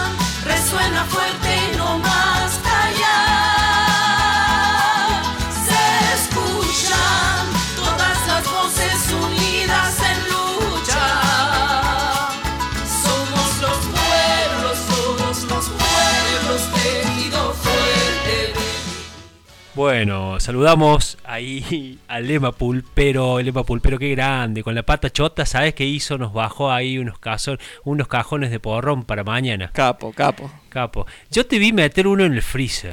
fuerte y no más callar. Se Bueno, saludamos ahí al Lema Pulpero, el Lema Pulpero, qué grande, con la pata chota, ¿sabes qué hizo? Nos bajó ahí unos, cazón, unos cajones de porrón para mañana. Capo, capo. Capo. Yo te vi meter uno en el freezer.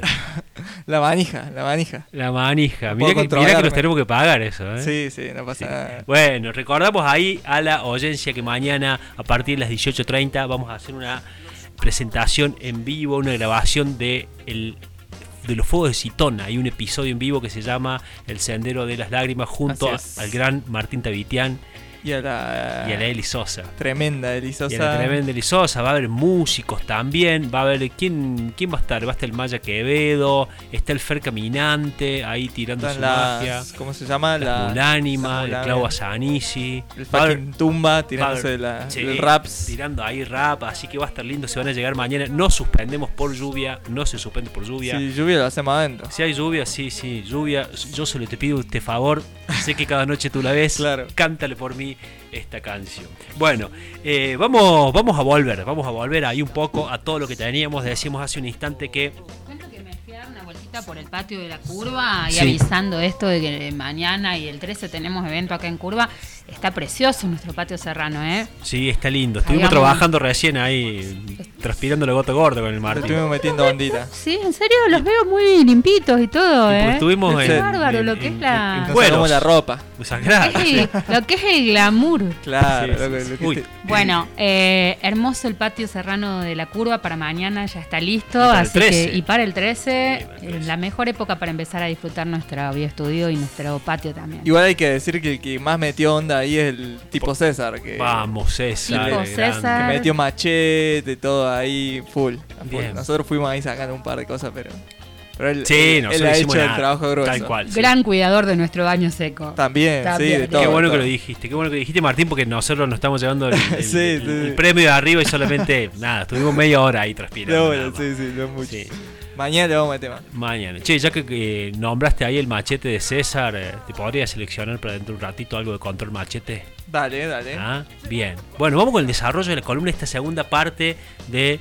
La manija, la manija. La manija. Mirá que, mirá que nos tenemos que pagar eso, ¿eh? Sí, sí, no pasa sí. nada. Bueno, recordamos ahí a la audiencia que mañana a partir de las dieciocho treinta vamos a hacer una presentación en vivo, una grabación de el de los Fuegos de Citona. Hay un episodio en vivo que se llama El Sendero de las Lágrimas junto a, al gran Martín Tavitián y a la, y a la Eli Sosa. Tremenda Eli Sosa. Y a la tremenda Eli Sosa. Va a haber músicos también. Va a haber. ¿Quién, quién va a estar? Va a estar el Maya Quevedo. Está el Fer Caminante ahí tirando Están su las, magia. ¿Cómo se llama? La Mulánima, el Clau Asanisi. El fucking Tumba tirándose de la, sí, el raps. Tirando ahí rap. Así que va a estar lindo. Se van a llegar mañana. No suspendemos por lluvia. No se suspende por lluvia. Si lluvia lo hacemos adentro. Si hay lluvia, sí, sí. Lluvia. Yo solo te pido este favor. Sé que cada noche tú la ves. Claro. Cántale por mí esta canción. Bueno, eh, vamos, vamos a volver. Vamos a volver ahí un poco a todo lo que teníamos. Decíamos hace un instante que... Cuento que me fui a dar una vueltita por el patio de la Curva y sí. avisando esto de que mañana y el trece tenemos evento acá en Curva. Está precioso nuestro patio serrano, ¿eh? Sí, está lindo. Estuvimos Habíamos... trabajando recién ahí, transpirando la gota gorda con el Martín. Estuvimos metiendo ondita. Sí, en serio, los veo muy limpitos y todo, y ¿eh? Estuvimos es en, bárbaro en, lo que en, es la... En, en cueros. la ropa. Sagrado, es el, lo que es el glamour. Claro. Sí, lo que, sí, lo que Uy. te... Bueno, eh, hermoso el patio serrano de la Curva para mañana, ya está listo. Y para así el trece. Que, y para el trece, sí, para el trece. Eh, la mejor época para empezar a disfrutar nuestro bioestudio y nuestro patio también. Igual hay que decir que el que más metió onda ahí es el tipo César. Que, Vamos, César. Tipo César. Que metió machete, todo ahí full. full. Bien. Nosotros fuimos ahí sacando un par de cosas, pero... Pero él, sí, él, él ha hecho el trabajo grueso. Tal cual. Sí. Gran cuidador de nuestro baño seco. También, También. sí, de todo. Qué bueno todo. que lo dijiste, qué bueno que lo dijiste, Martín, porque nosotros nos estamos llevando el, el, sí, el, sí. el premio de arriba y solamente, nada, estuvimos media hora ahí transpirando. No, bueno, sí, sí, no es mucho. Sí. Mañana le vamos a meter más. Mañana. Che, ya que eh, nombraste ahí el machete de César, eh, ¿te podría seleccionar para dentro de un ratito algo de Control Machete? Dale, dale. Ah, bien. Bueno, vamos con el desarrollo de la columna, esta segunda parte de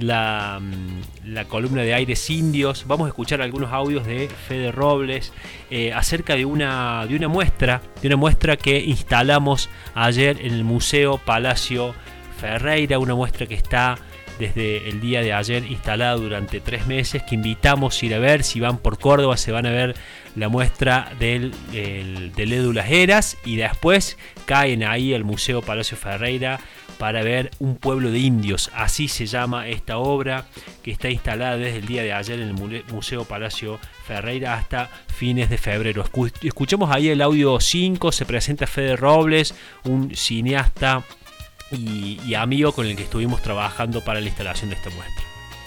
la, la columna de Aires Indios. Vamos a escuchar algunos audios de Fede Robles eh, acerca de una, de una muestra, de una muestra que instalamos ayer en el Museo Palacio Ferreira, una muestra que está desde el día de ayer instalada durante tres meses, que invitamos a ir a ver. Si van por Córdoba se van a ver la muestra del, el, del Edu Las Heras y después caen ahí al Museo Palacio Ferreira para ver Un Pueblo de Indios. Así se llama esta obra que está instalada desde el día de ayer en el Museo Palacio Ferreira hasta fines de febrero. Escuchemos ahí el audio cinco, se presenta Fede Robles, un cineasta Y, y amigo con el que estuvimos trabajando para la instalación de esta muestra.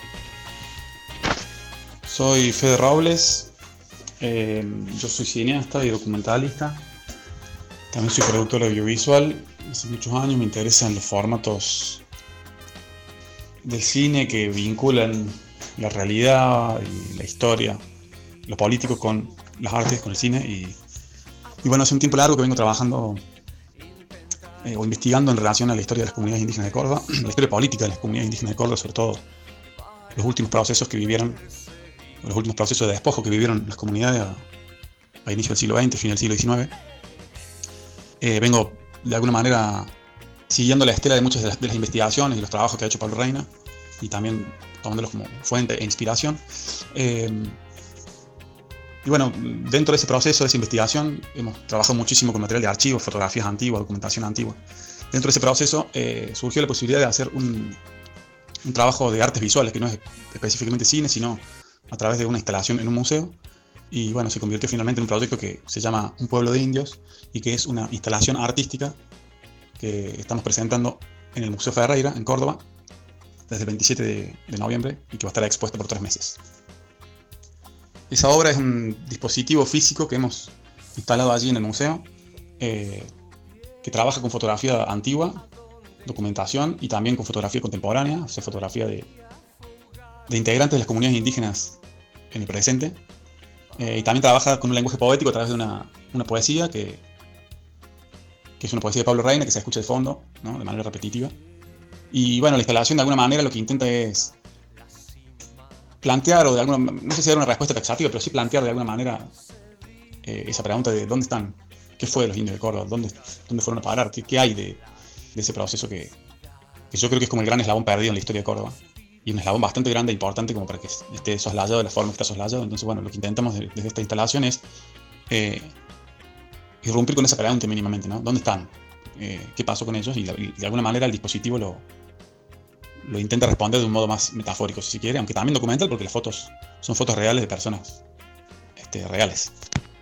Soy Fede Robles, eh, yo soy cineasta y documentalista, también soy productor audiovisual. Hace muchos años me interesan los formatos del cine que vinculan la realidad y la historia, lo político con las artes, con el cine, y, y bueno, hace un tiempo largo que vengo trabajando Eh, o investigando en relación a la historia de las comunidades indígenas de Córdoba, la historia política de las comunidades indígenas de Córdoba, sobre todo los últimos procesos que vivieron, los últimos procesos de despojo que vivieron las comunidades a, a inicio del siglo veinte, fin del siglo diecinueve. Eh, vengo de alguna manera siguiendo la estela de muchas de las, de las investigaciones y los trabajos que ha hecho Pablo Reina, y también tomándolos como fuente e inspiración. Eh, Y bueno, dentro de ese proceso, de esa investigación, hemos trabajado muchísimo con material de archivo, fotografías antiguas, documentación antigua. Dentro de ese proceso eh, surgió la posibilidad de hacer un, un trabajo de artes visuales, que no es específicamente cine, sino a través de una instalación en un museo. Y bueno, se convirtió finalmente en un proyecto que se llama Un Pueblo de Indios, y que es una instalación artística que estamos presentando en el Museo Ferreira, en Córdoba, desde el veintisiete de, de noviembre, y que va a estar expuesta por tres meses. Esa obra es un dispositivo físico que hemos instalado allí en el museo, eh, que trabaja con fotografía antigua, documentación, y también con fotografía contemporánea, o sea, fotografía de, de integrantes de las comunidades indígenas en el presente. Eh, y también trabaja con un lenguaje poético a través de una, una poesía que, que es una poesía de Pablo Reina, que se escucha de fondo, ¿no?, de manera repetitiva. Y bueno, la instalación de alguna manera lo que intenta es plantear, o de alguna, no sé si dar una respuesta taxativa, pero sí plantear de alguna manera eh, esa pregunta de dónde están, qué fue de los indios de Córdoba, dónde, dónde fueron a parar, qué, qué hay de, de ese proceso que, que yo creo que es como el gran eslabón perdido en la historia de Córdoba. Y un eslabón bastante grande e importante como para que esté soslayado de la forma que está soslayado. Entonces, bueno, lo que intentamos desde esta instalación es eh, irrumpir con esa pregunta mínimamente, ¿no? ¿Dónde están? Eh, ¿Qué pasó con ellos? Y, y de alguna manera el dispositivo lo, lo intenta responder de un modo más metafórico, si se quiere, aunque también documental, porque las fotos son fotos reales de personas este, reales.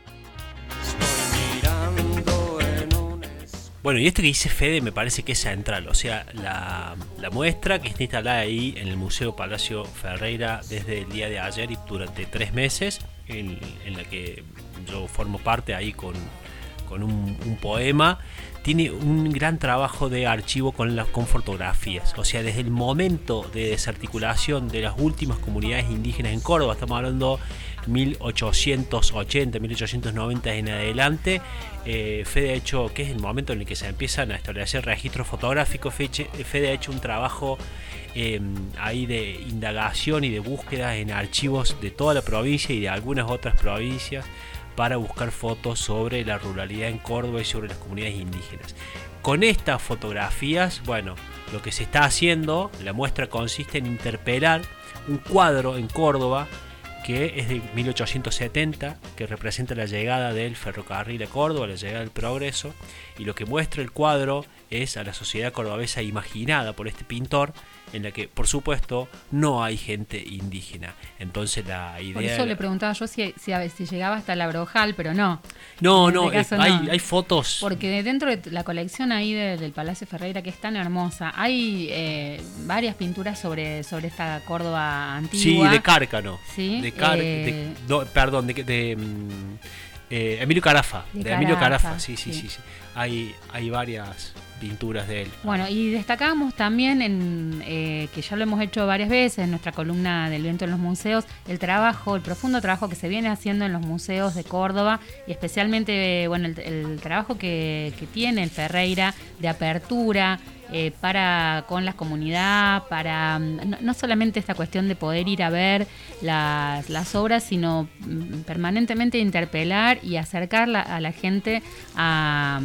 Bueno, y esto que dice Fede me parece que es central, o sea, la, la muestra que está instalada ahí en el Museo Palacio Ferreira desde el día de ayer y durante tres meses, en, en la que yo formo parte ahí con, con un, un poema, tiene un gran trabajo de archivo con, las, con fotografías, o sea, desde el momento de desarticulación de las últimas comunidades indígenas en Córdoba, estamos hablando mil ochocientos ochenta, mil ochocientos noventa en adelante. eh, Fede ha hecho, que es el momento en el que se empiezan a establecer registros fotográficos. Fede ha hecho un trabajo eh, ahí de indagación y de búsqueda en archivos de toda la provincia y de algunas otras provincias para buscar fotos sobre la ruralidad en Córdoba y sobre las comunidades indígenas. Con estas fotografías, bueno, lo que se está haciendo, la muestra consiste en interpelar un cuadro en Córdoba que es de mil ochocientos setenta, que representa la llegada del ferrocarril a Córdoba, la llegada del progreso, y lo que muestra el cuadro es a la sociedad cordobesa imaginada por este pintor, en la que, por supuesto, no hay gente indígena. Entonces la idea... Por eso le preguntaba yo si, si, a ver, si llegaba hasta la Brojal, pero no. No, no, este eh, hay, no, hay fotos... Porque dentro de la colección ahí de, del Palacio Ferreira, que es tan hermosa, hay eh, varias pinturas sobre, sobre esta Córdoba antigua. Sí, de Cárcano. Sí, de Car eh... de, no, perdón, de... de, de eh, Emilio Carafa. De, de Emilio Carafa, sí, sí, sí. sí, sí. Hay, hay varias pinturas de él. Bueno, y destacamos también, en eh, que ya lo hemos hecho varias veces en nuestra columna del viento en los museos, el trabajo, el profundo trabajo que se viene haciendo en los museos de Córdoba y especialmente, bueno, el, el trabajo que, que tiene el Ferreira de apertura eh, para con la comunidad, para no, no solamente esta cuestión de poder ir a ver las, las obras, sino mm, permanentemente interpelar y acercar la, a la gente a...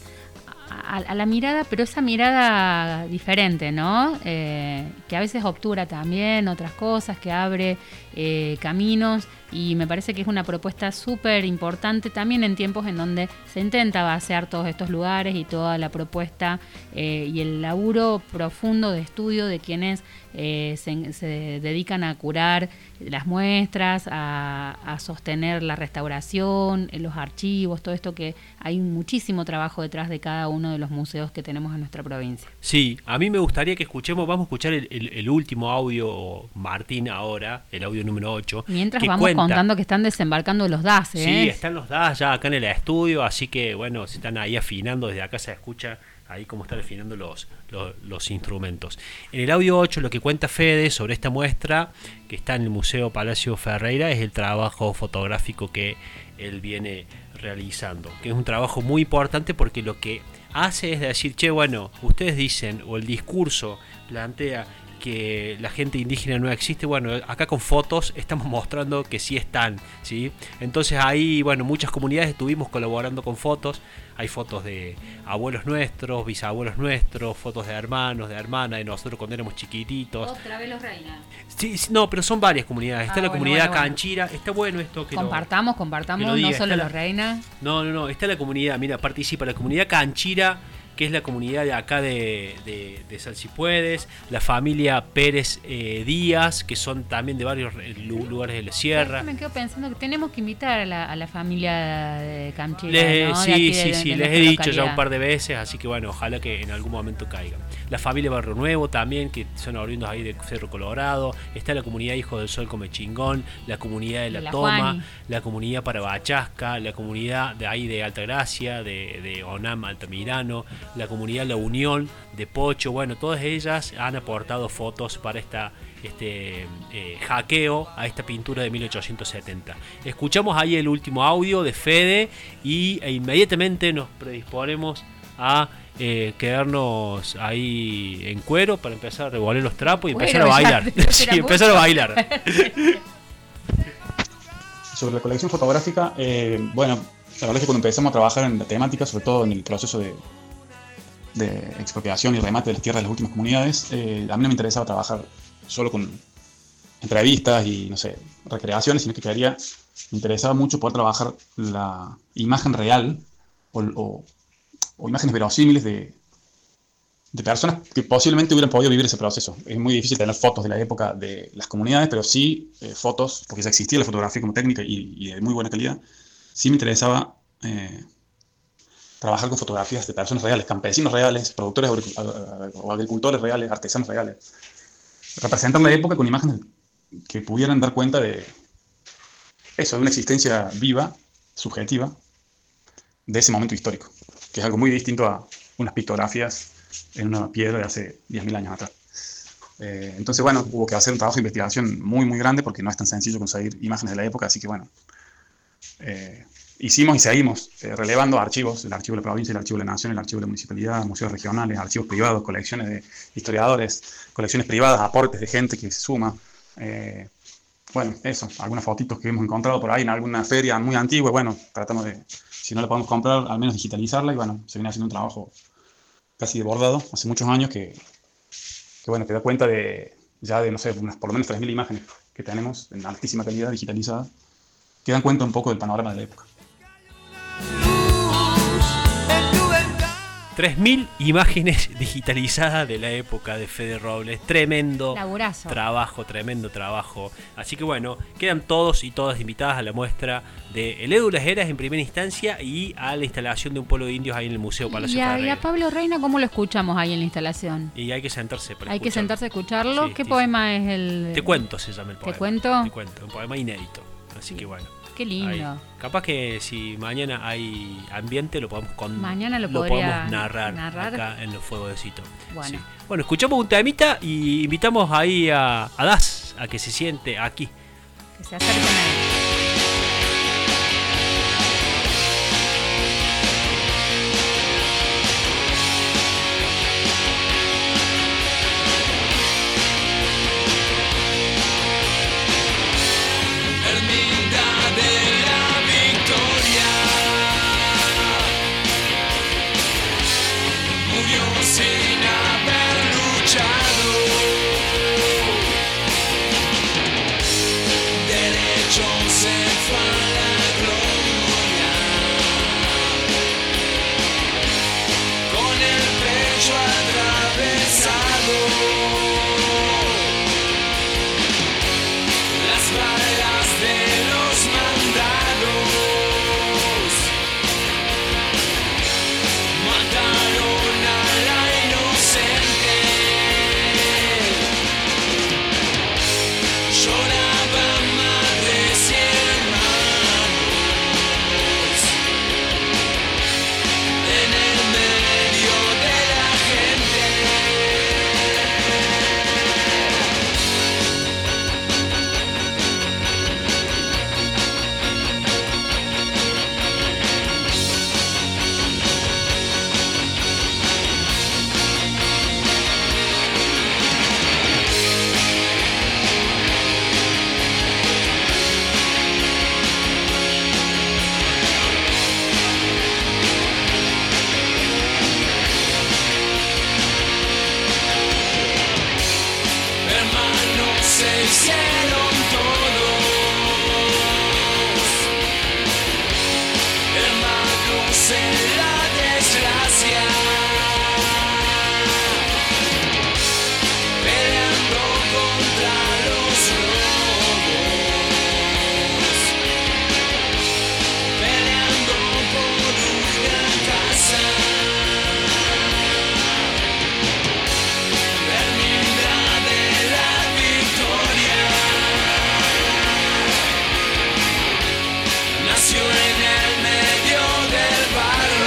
A, a la mirada, pero esa mirada diferente, ¿no? Eh, que a veces obtura también otras cosas, que abre eh, caminos, y me parece que es una propuesta súper importante también en tiempos en donde se intenta vaciar todos estos lugares y toda la propuesta eh, y el laburo profundo de estudio de quienes eh, se, se dedican a curar las muestras, a, a sostener la restauración, los archivos, todo esto, que hay muchísimo trabajo detrás de cada uno de los museos que tenemos en nuestra provincia. Sí, a mí me gustaría que escuchemos, vamos a escuchar el, el, el último audio, Martín, ahora, el audio número ocho. Mientras que vamos cuenta, contando que están desembarcando los D A S, ¿eh? Sí, están los D A S ya acá en el estudio, así que bueno, se están ahí afinando, desde acá se escucha ahí cómo están afinando los, los, los instrumentos. En el audio ocho lo que cuenta Fede sobre esta muestra que está en el Museo Palacio Ferreira es el trabajo fotográfico que él viene realizando, que es un trabajo muy importante porque lo que hace es decir, che, bueno, ustedes dicen, o el discurso plantea que la gente indígena no existe, bueno, acá con fotos estamos mostrando que sí están, ¿sí? Entonces ahí, bueno, muchas comunidades estuvimos colaborando con fotos, hay fotos de abuelos nuestros, bisabuelos nuestros, fotos de hermanos, de hermanas, de nosotros cuando éramos chiquititos. Otra vez los reinas. Sí, sí, no, pero son varias comunidades, está ah, la bueno, comunidad bueno, canchira, bueno. Está bueno esto que compartamos, lo, compartamos, que diga, no solo la, los reinas. No, no, no, está la comunidad, mira, participa la comunidad canchira, que es la comunidad de acá de, de, de Salsipuedes, la familia Pérez eh, Díaz, que son también de varios lugares de la sierra. Me quedo pensando que tenemos que invitar a la, a la familia de Canchira, les, ¿no? Sí, de sí, de, sí, de les he dicho localidad. ya un par de veces, así que bueno, ojalá que en algún momento caigan. La familia Barrio Nuevo también, que son oriundos ahí de Cerro Colorado, está la comunidad Hijos del Sol Come Chingón, la comunidad de La, la Toma, Juani. La comunidad Parabachasca, la comunidad de ahí de Altagracia, de, de Onam Altamirano, la comunidad La Unión de Pocho, bueno, todas ellas han aportado fotos para esta este eh, hackeo a esta pintura de mil ochocientos setenta. Escuchamos ahí el último audio de Fede y e inmediatamente nos predisponemos a eh, quedarnos ahí en cuero para empezar a revolver los trapos y Cuero, empezar a bailar. ya, Sí, empezar a bailar. Sobre la colección fotográfica, eh, bueno, la verdad es que cuando empezamos a trabajar en la temática, sobre todo en el proceso de, de expropiación y remate de las tierras de las últimas comunidades, eh, a mí no me interesaba trabajar solo con entrevistas y, no sé, recreaciones, sino que quería, me interesaba mucho poder trabajar la imagen real o, o, o imágenes verosímiles de, de personas que posiblemente hubieran podido vivir ese proceso. Es muy difícil tener fotos de la época de las comunidades, pero sí eh, fotos, porque ya existía la fotografía como técnica y, y de muy buena calidad. Sí me interesaba eh, trabajar con fotografías de personas reales, campesinos reales, productores o agricultores reales, artesanos reales. Representar la época con imágenes que pudieran dar cuenta de eso, de una existencia viva, subjetiva, de ese momento histórico, que es algo muy distinto a unas pictografías en una piedra de hace diez mil años atrás. Eh, entonces, bueno, hubo que hacer un trabajo de investigación muy, muy grande porque no es tan sencillo conseguir imágenes de la época, así que bueno, eh, hicimos y seguimos eh, relevando archivos, el archivo de la provincia, el archivo de la nación, el archivo de la municipalidad, museos regionales, archivos privados, colecciones de historiadores, colecciones privadas, aportes de gente que se suma. Eh, bueno, eso, algunas fotitos que hemos encontrado por ahí en alguna feria muy antigua, bueno, tratamos de, si no la podemos comprar, al menos digitalizarla y bueno, se viene haciendo un trabajo casi de bordado hace muchos años que, que bueno, te da cuenta de ya de, no sé, unas por lo menos tres mil imágenes que tenemos en altísima calidad digitalizadas que dan cuenta un poco del panorama de la época. tres mil imágenes digitalizadas de la época de Fede Robles. Tremendo Laburazo. trabajo, tremendo trabajo. Así que bueno, quedan todos y todas invitadas a la muestra de El Edu Las Heras en primera instancia y a la instalación de un pueblo de indios ahí en el Museo Palacio Y a, y Ferreira. a Pablo Reina, ¿cómo lo escuchamos ahí en la instalación? Y hay que sentarse para Hay que escucharlo. sentarse a escucharlo. Sí, ¿Qué sí, poema es el...? Te cuento se llama el poema. ¿Te cuento? Te cuento, un poema inédito. Así que bueno. Qué lindo. Ahí. Capaz que si mañana hay ambiente lo podemos con Mañana lo lo podría podemos narrar, narrar. acá en los Fuegos de Cito. Bueno. Sí. Bueno, escuchamos un temita y invitamos ahí a, a Das a que se siente aquí. Que se acerquen a él. Sin haber luchado, derecho se fue a la gloria, con el pecho atravesado, las balas de los mandados mataron a lloraban madres y hermanos en el medio de la gente. Hermanos se hicieron todos, hermanos en la desgracia, peleando contra los lobos, peleando por una casa. Nació en el medio del barro.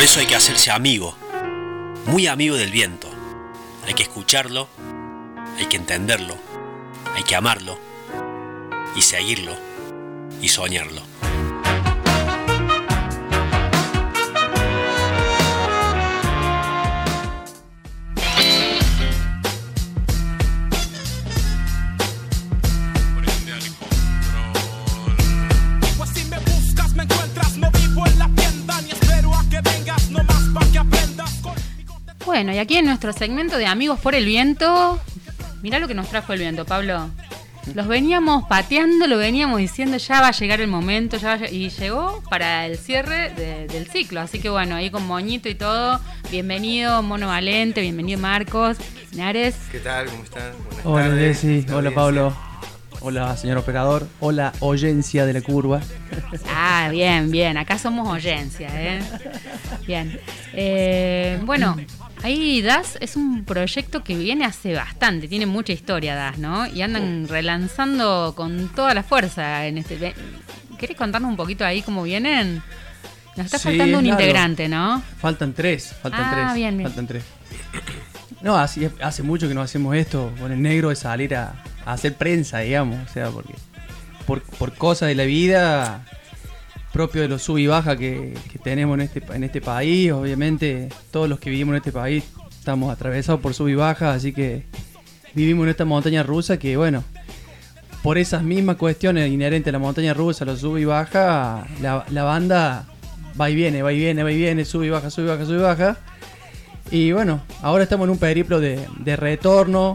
Por eso hay que hacerse amigo, muy amigo del viento. Hay que escucharlo, hay que entenderlo, hay que amarlo y seguirlo y soñarlo. Bueno, y aquí en nuestro segmento de Amigos por el Viento, mirá lo que nos trajo el viento, Pablo. Los veníamos pateando, lo veníamos diciendo, ya va a llegar el momento, ya va a... y llegó para el cierre de, del ciclo. Así que bueno, ahí con moñito y todo, bienvenido Mono Valente, bienvenido Marcos, Nares. ¿Qué tal? ¿Cómo están? Buenas hola tardes. Desi, hola Pablo, hola señor operador, hola oyencia de la curva. Ah, bien, bien, acá somos oyencia, ¿eh? Bien. Eh, bueno... Ahí D A S es un proyecto que viene hace bastante, tiene mucha historia D A S, ¿no? Y andan relanzando con toda la fuerza en este... ¿Querés contarnos un poquito ahí cómo vienen? Nos está Sí, faltando un claro. integrante, ¿no? Faltan tres, faltan Ah, tres. bien, bien. Faltan tres. No, así, hace mucho que no hacemos esto con el negro de salir a, a hacer prensa, digamos. O sea, porque por, por cosas de la vida propio de los sub y baja que, que tenemos en este, en este país. Obviamente todos los que vivimos en este país estamos atravesados por sub y baja, así que vivimos en esta montaña rusa que bueno, por esas mismas cuestiones inherentes a la montaña rusa, los sub y baja, la, la banda va y viene, va y viene, va y viene, sub y baja, sub y baja, sub y baja. Y bueno, ahora estamos en un periplo de, de retorno.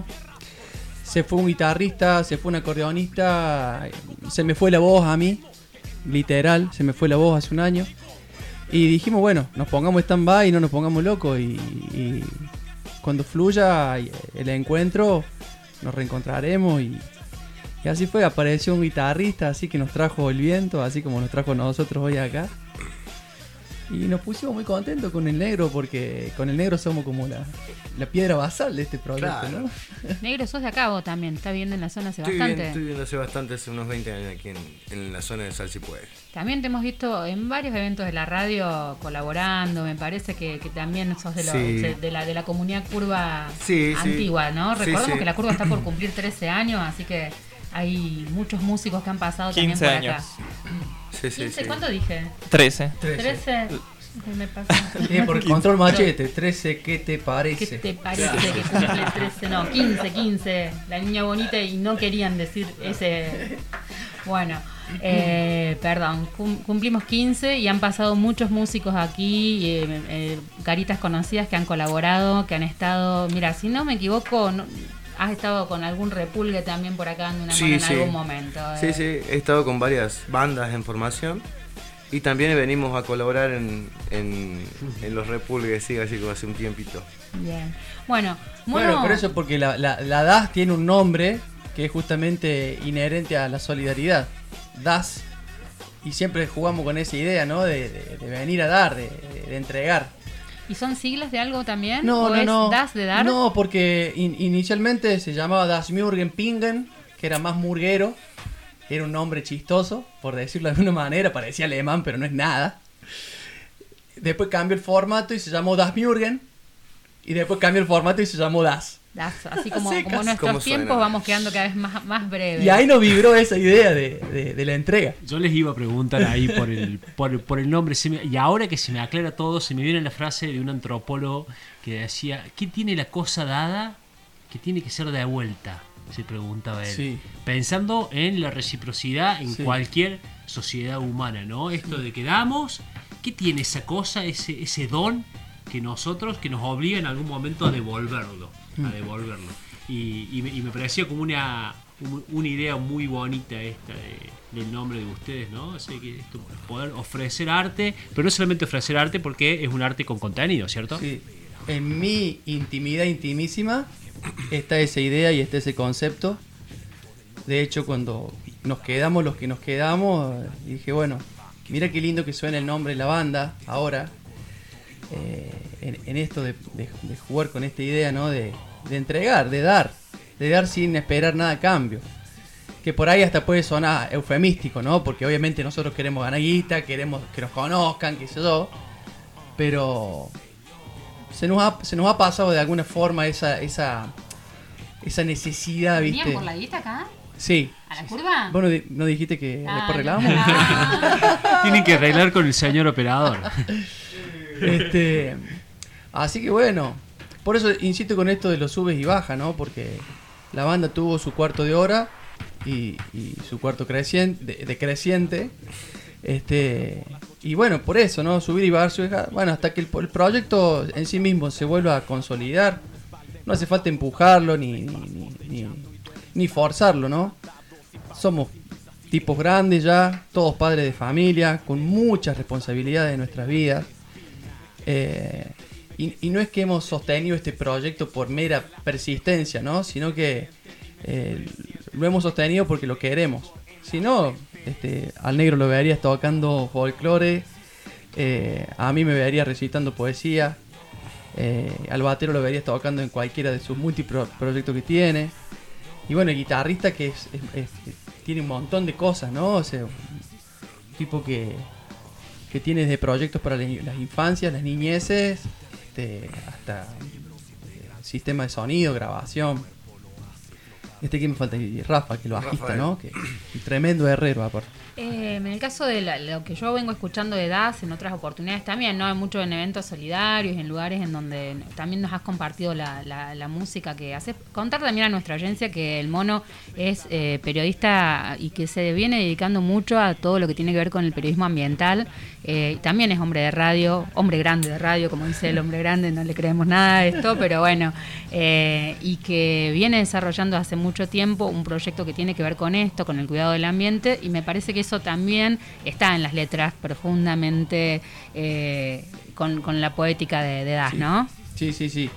Se fue un guitarrista, se fue un acordeonista, se me fue la voz a mí. Literal, se me fue la voz hace un año. Y dijimos, bueno, nos pongamos stand-by y no nos pongamos locos. Y, y cuando fluya el encuentro, nos reencontraremos. Y, y así fue, apareció un guitarrista, así que nos trajo el viento, así como nos trajo a nosotros hoy acá. Y nos pusimos muy contentos con el negro, porque con el negro somos como la, la piedra basal de este proyecto, Claro. ¿no? Negro, sos de acá vos también, está viviendo en la zona hace Estoy bastante. viviendo, estoy viviendo hace bastante, hace unos veinte años aquí en, en la zona de Salsipuedes. También te hemos visto en varios eventos de la radio colaborando, me parece que, que también sos de, los, Sí. de, la, de la comunidad curva Sí, sí. antigua, ¿no? Sí, Recordemos sí. que la curva está por cumplir trece años, así que hay muchos músicos que han pasado quince también por años. acá. Sí, sí, quince, sí. ¿cuánto dije? trece. trece. Me pasó. Sí, por control machete, trece, ¿qué te parece? ¿Qué te parece que cumple trece? No, quince, quince. La niña bonita y no querían decir ese... Bueno, eh, perdón, cum- cumplimos quince y han pasado muchos músicos aquí, eh, eh, caritas conocidas que han colaborado, que han estado... Mira, si no me equivoco, no- has estado con algún repulgue también por acá dando una Sí, mano en sí. algún momento. eh. Sí, sí, he estado con varias bandas en formación y también venimos a colaborar en, en, en los repulgues, sí, así como hace un tiempito. Bien. Bueno, Bueno, Mono- por eso, porque la, la, la D A S tiene un nombre que es justamente inherente a la solidaridad. D A S. Y siempre jugamos con esa idea, ¿no? De, de- de venir a dar, de, de- de entregar. ¿Y son siglas de algo también? No, ¿O no, es no. D A S de dar? No, porque in- inicialmente se llamaba Das Murgen Pingen, que era más murguero. Era un nombre chistoso, por decirlo de alguna manera, parecía alemán, pero no es nada. Después cambió el formato y se llamó Das Murgen. Y después cambió el formato y se llamó Das. Das, así como, Sí, como casi. nuestros ¿Cómo suena? tiempos vamos quedando cada vez más, más breves. Y ahí nos vibró esa idea de, de- de la entrega. Yo les iba a preguntar ahí por el, por, por el nombre. Se me- y ahora que se me aclara todo, se me viene la frase de un antropólogo que decía: ¿qué tiene la cosa dada que tiene que ser de vuelta? Se preguntaba él. Sí. Pensando en la reciprocidad en Sí. cualquier sociedad humana, ¿no? Esto de que damos, ¿qué tiene esa cosa, ese, ese don que nosotros, que nos obliga en algún momento a devolverlo? A Mm. devolverlo. Y, y me, y me pareció como una, un- una idea muy bonita esta de- del nombre de ustedes, ¿no? Así que esto, poder ofrecer arte, pero no solamente ofrecer arte, porque es un arte con contenido, ¿cierto? Sí. En mi intimidad intimísima está esa idea y está ese concepto. De hecho, cuando nos quedamos los que nos quedamos, dije, bueno, mira qué lindo que suena el nombre de la banda ahora. eh, en, en esto de, de- de jugar con esta idea, ¿no? De, de entregar, de dar, de dar sin esperar nada a cambio. Que por ahí hasta puede sonar eufemístico, ¿no? Porque obviamente nosotros queremos ganar guita, queremos que nos conozcan, qué sé yo. pero se nos ha, se nos ha pasado de alguna forma esa esa, esa necesidad, ¿viste? ¿Venían por la guita acá? Sí. ¿A la curva? ¿Vos no, di- no dijiste que Ah, después arreglamos? ah. Tienen que arreglar con el señor operador. Este, así que bueno, por eso insisto con esto de los subes y bajas, ¿no? Porque la banda tuvo su cuarto de hora y, y su cuarto creciente, de, decreciente. Este, y bueno, por eso, ¿no? Subir y bajar, subir y bajar. Bueno, hasta que el, el proyecto en sí mismo se vuelva a consolidar. No hace falta empujarlo ni, ni, ni, ni, ni forzarlo, ¿no? Somos tipos grandes ya, todos padres de familia, con muchas responsabilidades en nuestras vidas. Eh, y, y no es que hemos sostenido este proyecto por mera persistencia, ¿no? Sino que eh, lo hemos sostenido porque lo queremos. Si no, este, al negro lo verías tocando folclore, eh, a mí me verías recitando poesía, eh, al batero lo verías tocando en cualquiera de sus múltiples proyectos que tiene. Y bueno, el guitarrista que es, es, es, tiene un montón de cosas, ¿no? O sea, un tipo que... que tiene desde proyectos para las infancias, las niñeces, este, hasta eh, sistema de sonido, grabación. Este que me falta, y Rafa, que lo bajista, Rafael. ¿no? Que un tremendo herrero, aparte. Eh, en el caso de la- lo que yo vengo escuchando de D A S en otras oportunidades también, ¿no? Mucho en eventos solidarios, en lugares en donde también nos has compartido la, la, la música que haces. Contar también a nuestra agencia que el Mono es eh, periodista y que se viene dedicando mucho a todo lo que tiene que ver con el periodismo ambiental. Eh, también es hombre de radio, hombre grande de radio, como dice el hombre grande, no le creemos nada de esto, pero bueno, eh, y que viene desarrollando hace mucho tiempo un proyecto que tiene que ver con esto, con el cuidado del ambiente, y me parece que eso también está en las letras profundamente eh, con, con la poética de, de Das, ¿no? Sí, sí, sí.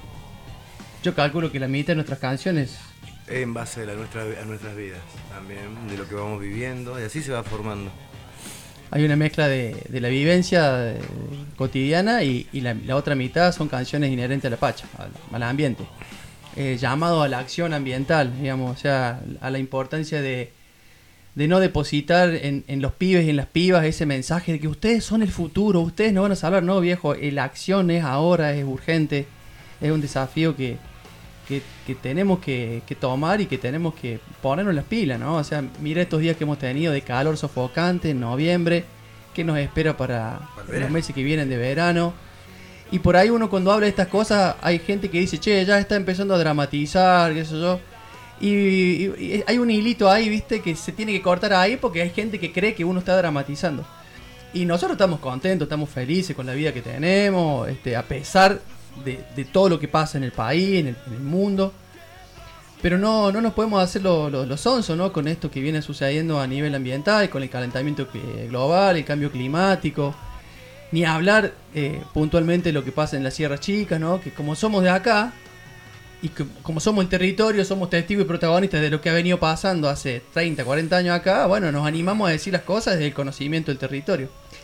Yo calculo que la mitad de nuestras canciones... En base a, nuestra, a nuestras vidas también, de lo que vamos viviendo, y así se va formando. Hay una mezcla de, de la vivencia de- cotidiana y, y la, la otra mitad son canciones inherentes a la pacha, al, al ambiente. Eh, llamado a la acción ambiental, digamos, o sea, a la importancia de, de no depositar en, en los pibes y en las pibas ese mensaje de que ustedes son el futuro, ustedes no van a salvar, no viejo, eh, la acción es ahora, es urgente, es un desafío que, que, que tenemos que, que tomar y que tenemos que ponernos las pilas, ¿no? O sea, mira estos días que hemos tenido de calor sofocante en noviembre, ¿qué nos espera para, para los meses que vienen de verano? Y por ahí uno cuando habla de estas cosas, hay gente que dice, che, ya está empezando a dramatizar, qué sé yo. Y, y- y hay un hilito ahí, viste, que se tiene que cortar ahí porque hay gente que cree que uno está dramatizando. Y nosotros estamos contentos, estamos felices con la vida que tenemos, este, a pesar de, de todo lo que pasa en el país, en el, en el mundo. Pero no, no nos podemos hacer los lo, lo sonsos, ¿no? Con esto que viene sucediendo a nivel ambiental, con el calentamiento eh, global, el cambio climático. Ni hablar eh, puntualmente de lo que pasa en las Sierras Chicas, ¿no? Que como somos de acá, y que, como somos el territorio, somos testigos y protagonistas de lo que ha venido pasando hace treinta, cuarenta años acá, bueno, nos animamos a decir las cosas desde el conocimiento del territorio.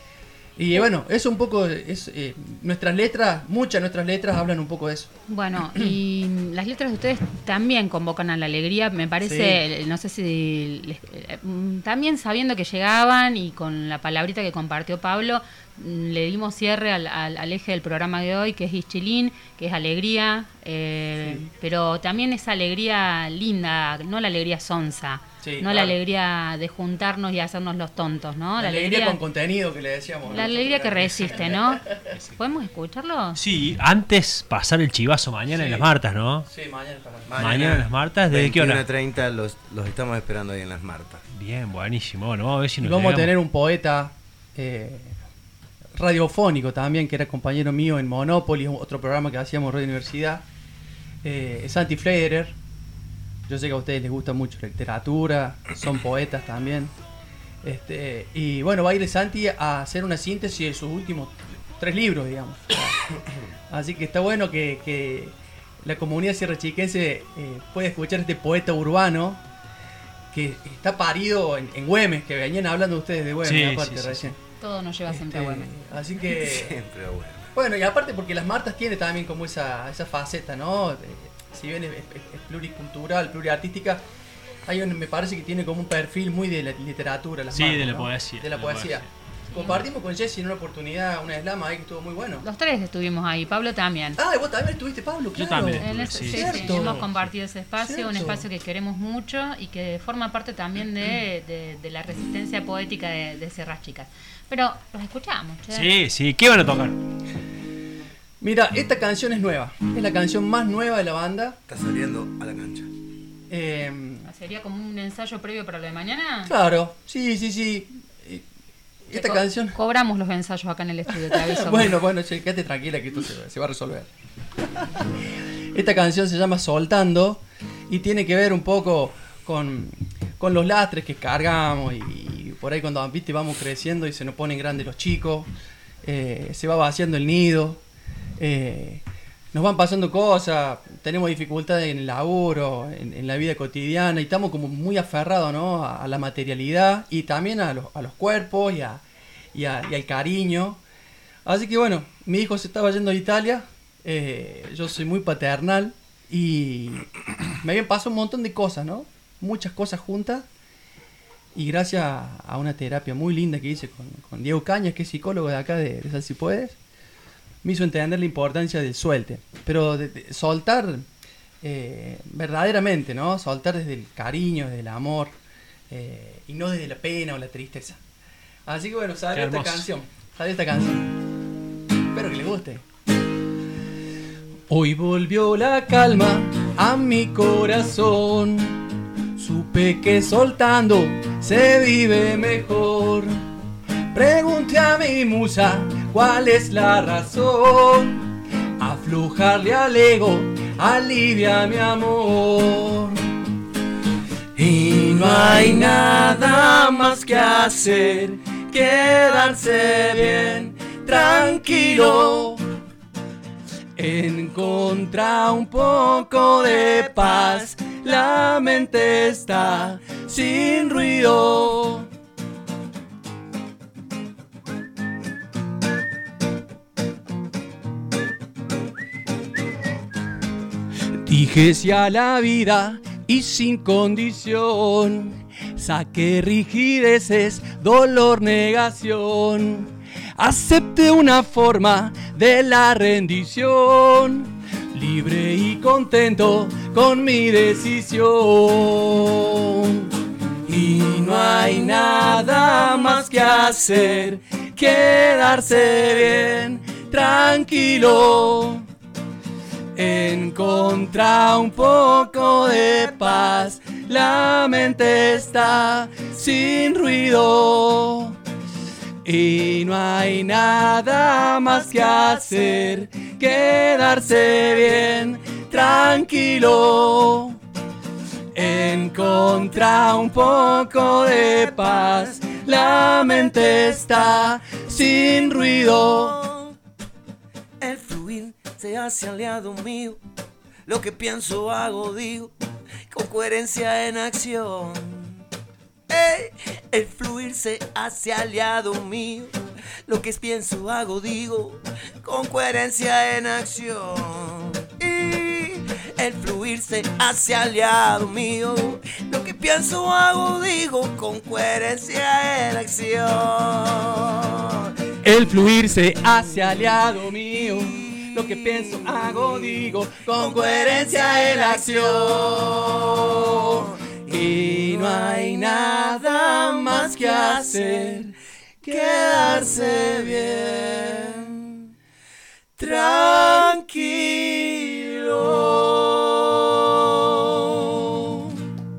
Y bueno, eso un poco, es eh, nuestras letras, muchas de nuestras letras hablan un poco de eso. Bueno, y las letras de ustedes también convocan a la alegría, me parece, no sé si les- eh, mm, también sabiendo que llegaban y con la palabrita que compartió Pablo, mm, le dimos cierre al, al- al eje del programa de hoy, que es Ischilín, que es alegría, eh, pero también esa alegría linda, no la alegría sonsa, Sí, no la claro. alegría de juntarnos y hacernos los tontos, ¿no? La, alegría, con contenido que le decíamos. La alegría que resiste, ¿no? ¿Podemos escucharlo? Sí, antes pasar el chivazo mañana en las Martas, ¿no? Sí, mañana. Mañana en las Martas, ¿desde qué hora? veintiuna treinta los, los estamos esperando ahí en las Martas. Bien, buenísimo. Bueno, vamos a ver si Y nos vamos a llegamos. tener un poeta eh, radiofónico también, que era compañero mío en Monopoly, otro programa que hacíamos en Radio Universidad. Eh, Santi Fleiderer. Yo sé que a ustedes les gusta mucho la literatura, son poetas también. Este, y bueno, va a ir Santi a hacer una síntesis de sus últimos tres libros, digamos. Así que está bueno que, que la comunidad sierrachiquense eh, pueda escuchar este poeta urbano que está parido en, en Güemes, que venían hablando ustedes de Güemes, Sí, aparte sí, sí, recién. Todo nos lleva siempre a Este, Güemes. Así que... Siempre bueno. Bueno, y aparte porque las Martas tiene también como esa, esa faceta, ¿no? Eh, si bien es, es- es pluricultural, pluriartística, hay un- me parece que tiene como un perfil muy de la literatura. Las Sí, Martas, de la ¿no? poesía, De la de la poesía. poesía. Compartimos con Jessy en una oportunidad, una slam ahí que estuvo muy bueno. Los tres estuvimos ahí, Pablo también. Ah, y vos también estuviste, Pablo, claro. Yo también En estuve, ese- sí, sí, sí, sí, sí. hemos compartido ese espacio, Cierto. un espacio que queremos mucho y que forma parte también de, de- de la resistencia poética de, de Sierras Chicas. Pero los escuchamos, che. Sí, sí, ¿qué van a tocar? Mira, esta canción es nueva. Es la canción más nueva de la banda. Está saliendo a la cancha. Eh, ¿Sería como un ensayo previo para lo de mañana? claro, sí, sí, sí. Eh, Esta Co- canción. Cobramos los ensayos acá en el estudio, te aviso. Bueno, bueno, che, quédate tranquila que esto se, se va a resolver. Esta canción se llama Soltando y tiene que ver un poco con, con los lastres que cargamos y, y por ahí cuando viste vamos creciendo y se nos ponen grandes los chicos, eh, se va vaciando el nido, eh, nos van pasando cosas, tenemos dificultades en el laburo, en, en la vida cotidiana y estamos como muy aferrados, ¿no? a, a la materialidad y también a los, a los cuerpos y, a, y, a- y al cariño. Así que bueno, mi hijo se estaba yendo a Italia, eh, yo soy muy paternal y me habían pasado un montón de cosas, ¿no? Muchas cosas juntas y gracias a una terapia muy linda que hice con, con Diego Cañas, que es psicólogo de acá de, de Sal Si Puedes, me hizo entender la importancia del suelte, pero de, de soltar eh, verdaderamente, ¿no? Soltar desde el cariño, desde el amor eh, y no desde la pena o la tristeza. Así que bueno, sale Qué esta hermoso. canción, sale esta canción. Espero que les guste. Hoy volvió la calma a mi corazón. Supe que soltando se vive mejor. Pregunté a mi musa cuál es la razón. Aflojarle al ego alivia mi amor. Y no hay nada más que hacer, quedarse bien tranquilo. Encontrar un poco de paz, la mente está sin ruido. Dije sí a la vida y sin condición. Saqué rigideces, dolor, negación. Acepté una forma de la rendición. Libre y contento con mi decisión. Y no hay nada más que hacer, quedarse bien tranquilo. Encontrar un poco de paz, la mente está sin ruido. Y no hay nada más que hacer, quedarse bien tranquilo. Encontrar un poco de paz, la mente está sin ruido. El fluir se hace aliado mío, lo que pienso hago digo, con coherencia en acción. Ey, el fluir se hace aliado mío, lo que pienso hago digo, con coherencia en acción. Y el fluir se hace aliado mío, lo que pienso hago digo, con coherencia en acción. El fluir se hace aliado mío, lo que pienso hago digo, con coherencia en la acción. Y no hay nada más que hacer, quedarse bien tranquilo.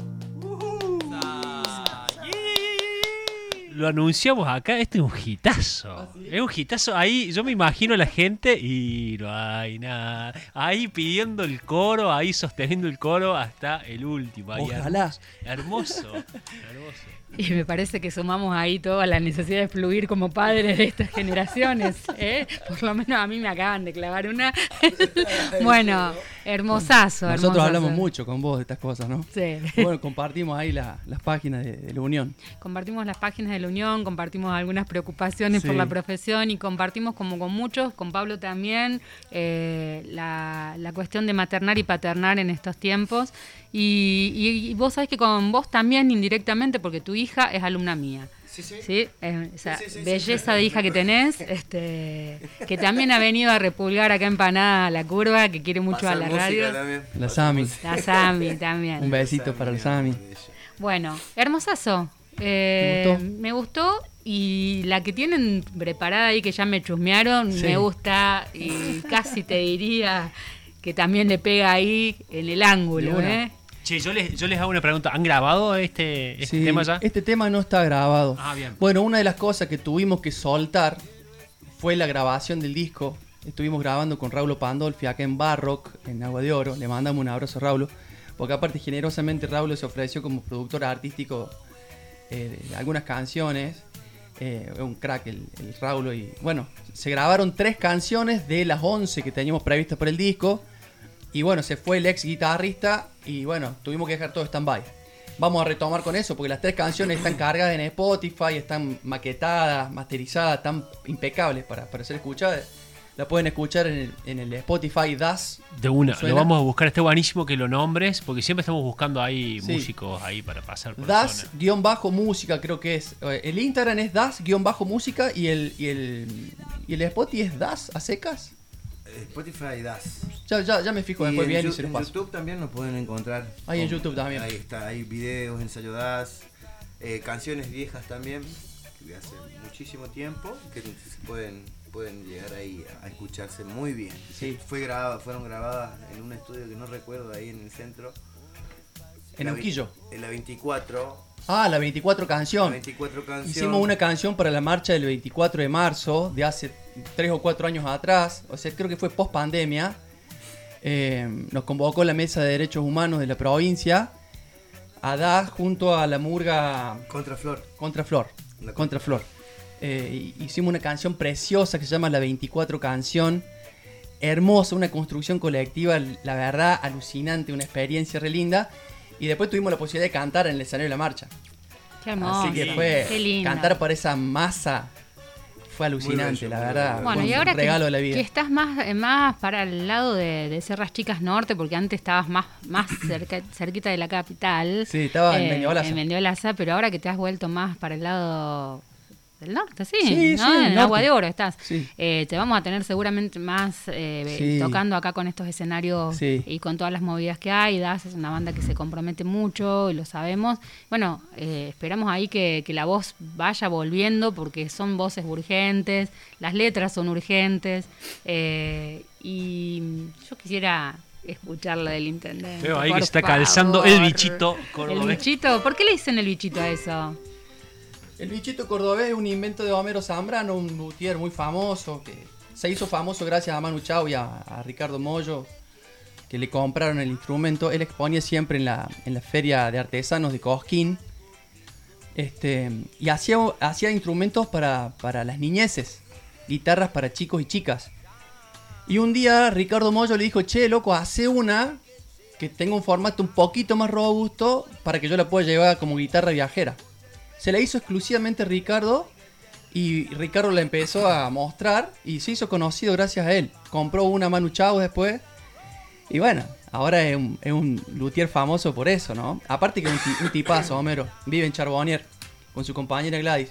Lo anunciamos acá, este es un hitazo. Es un hitazo. Ahí yo me imagino a la gente y no hay nada. Ahí pidiendo el coro, ahí sosteniendo el coro hasta el último. Ahí, Ojalá. Hermoso. Hermoso. hermoso. Y me parece que sumamos ahí toda la necesidad de fluir como padres de estas generaciones, ¿eh? Por lo menos a mí me acaban de clavar una. Bueno, hermosazo. Nosotros hermosazo. hablamos mucho con vos de estas cosas, ¿no? Sí. Bueno, compartimos ahí la- las páginas de, de la Unión. Compartimos las páginas de la Unión, compartimos algunas preocupaciones Sí. por la profesión y compartimos como con muchos, con Pablo también, eh, la, la cuestión de maternar y paternar en estos tiempos. Y, y- y vos sabés que con vos también indirectamente, porque tu hija es alumna mía. Sí, sí. ¿Sí? Eh, esa sí, sí, sí, belleza sí, de hija que tenés, este, que también ha venido a repulgar acá en Paná la curva, que quiere mucho a la radio. También. La Sami. La Sami también. Un besito para la Sami. Bueno, hermosazo. Eh, ¿Te gustó? Me gustó. Y la que tienen preparada ahí, que ya me chusmearon, sí. me gusta. Y casi te diría que también le pega ahí en el ángulo, ¿eh? Che, yo les, yo les hago una pregunta. ¿Han grabado este, este sí, tema ya? Este tema no está grabado. Ah, bien. Bueno, una de las cosas que tuvimos que soltar fue la grabación del disco. Estuvimos grabando con Raulo Pandolfi acá en Barrock, en Agua de Oro. Le mandamos un abrazo a Raulo. Porque aparte, generosamente, Raulo se ofreció como productor artístico eh, de algunas canciones. Eh, un crack el, el Raulo. Y bueno, se grabaron tres canciones de las once que teníamos previstas para el disco. Y bueno, se fue el ex guitarrista y bueno, tuvimos que dejar todo stand-by. Vamos a retomar con eso porque las tres canciones están cargadas en Spotify, están maquetadas, masterizadas, están impecables para, para ser escuchadas. La pueden escuchar en el, en el Spotify D A S. De una, ¿suena? Lo vamos a buscar, está buenísimo que lo nombres porque siempre estamos buscando ahí sí. músicos ahí para pasar por D A S-música creo que es. El Instagram es D A S-música y el, y el, y el Spotify es D A S a secas. Spotify D A S. Ya, ya, ya me fijo después bien y se los paso. En YouTube también nos pueden encontrar. Ahí en YouTube también. Ahí está, hay videos, ensayo D A S, eh, canciones viejas también, de hace muchísimo tiempo, que se pueden, pueden llegar ahí a escucharse muy bien. Sí. Fue grabada, fueron grabadas en un estudio que no recuerdo, ahí en el centro. ¿En Unquillo? En la veinticuatro. Ah, la veinticuatro canción. La veinticuatro canción. Hicimos una canción para la marcha del veinticuatro de marzo, de hace tres o cuatro años atrás. O sea, creo que fue post pandemia. Eh, nos convocó la Mesa de Derechos Humanos de la provincia a D A S junto a la murga Contraflor. Contraflor. La Contraflor. Eh, hicimos una canción preciosa que se llama La veinticuatro canción. Hermosa, una construcción colectiva, la verdad, alucinante, una experiencia re linda. Y después tuvimos la posibilidad de cantar en el escenario de la marcha. Qué hermoso. Así que fue Qué lindo. Cantar para esa masa fue alucinante, bello, la verdad. Bueno, fue y ahora un regalo que, de la vida. que estás más, más para el lado de, de Serras Chicas Norte, porque antes estabas más, más cerca, cerquita de la capital. Sí, estaba eh, en Mendiolaza. En Mendiolaza, pero ahora que te has vuelto más para el lado del norte, sí, sí, ¿no? sí, en el norte. Agua de Oro estás. Sí. Eh, te vamos a tener seguramente más eh, Sí. tocando acá con estos escenarios Sí. y con todas las movidas que hay. D A S es una banda que se compromete mucho y lo sabemos. Bueno, eh, esperamos ahí que, que la voz vaya volviendo porque son voces urgentes, las letras son urgentes eh, y yo quisiera escuchar la del intendente. Veo ahí por que se está favor. calzando el bichito ¿El cordobés. bichito? ¿Por qué le dicen el bichito a eso? El bichito cordobés es un invento de Homero Zambrano, un luthier muy famoso, que se hizo famoso gracias a Manu Chao y a, a Ricardo Mollo, que le compraron el instrumento. Él exponía siempre en la, en la feria de artesanos de Cosquín. Este, y hacía, hacía instrumentos para, para las niñeces, guitarras para chicos y chicas. Y un día Ricardo Mollo le dijo, che, loco, hace una que tenga un formato un poquito más robusto para que yo la pueda llevar como guitarra viajera. Se la hizo exclusivamente Ricardo y Ricardo la empezó a mostrar y se hizo conocido gracias a él. Compró una Manu Chao después y bueno, ahora es un, es un luthier famoso por eso, ¿no? Aparte que es un, un tipazo, Homero. Vive en Charbonnier con su compañera Gladys.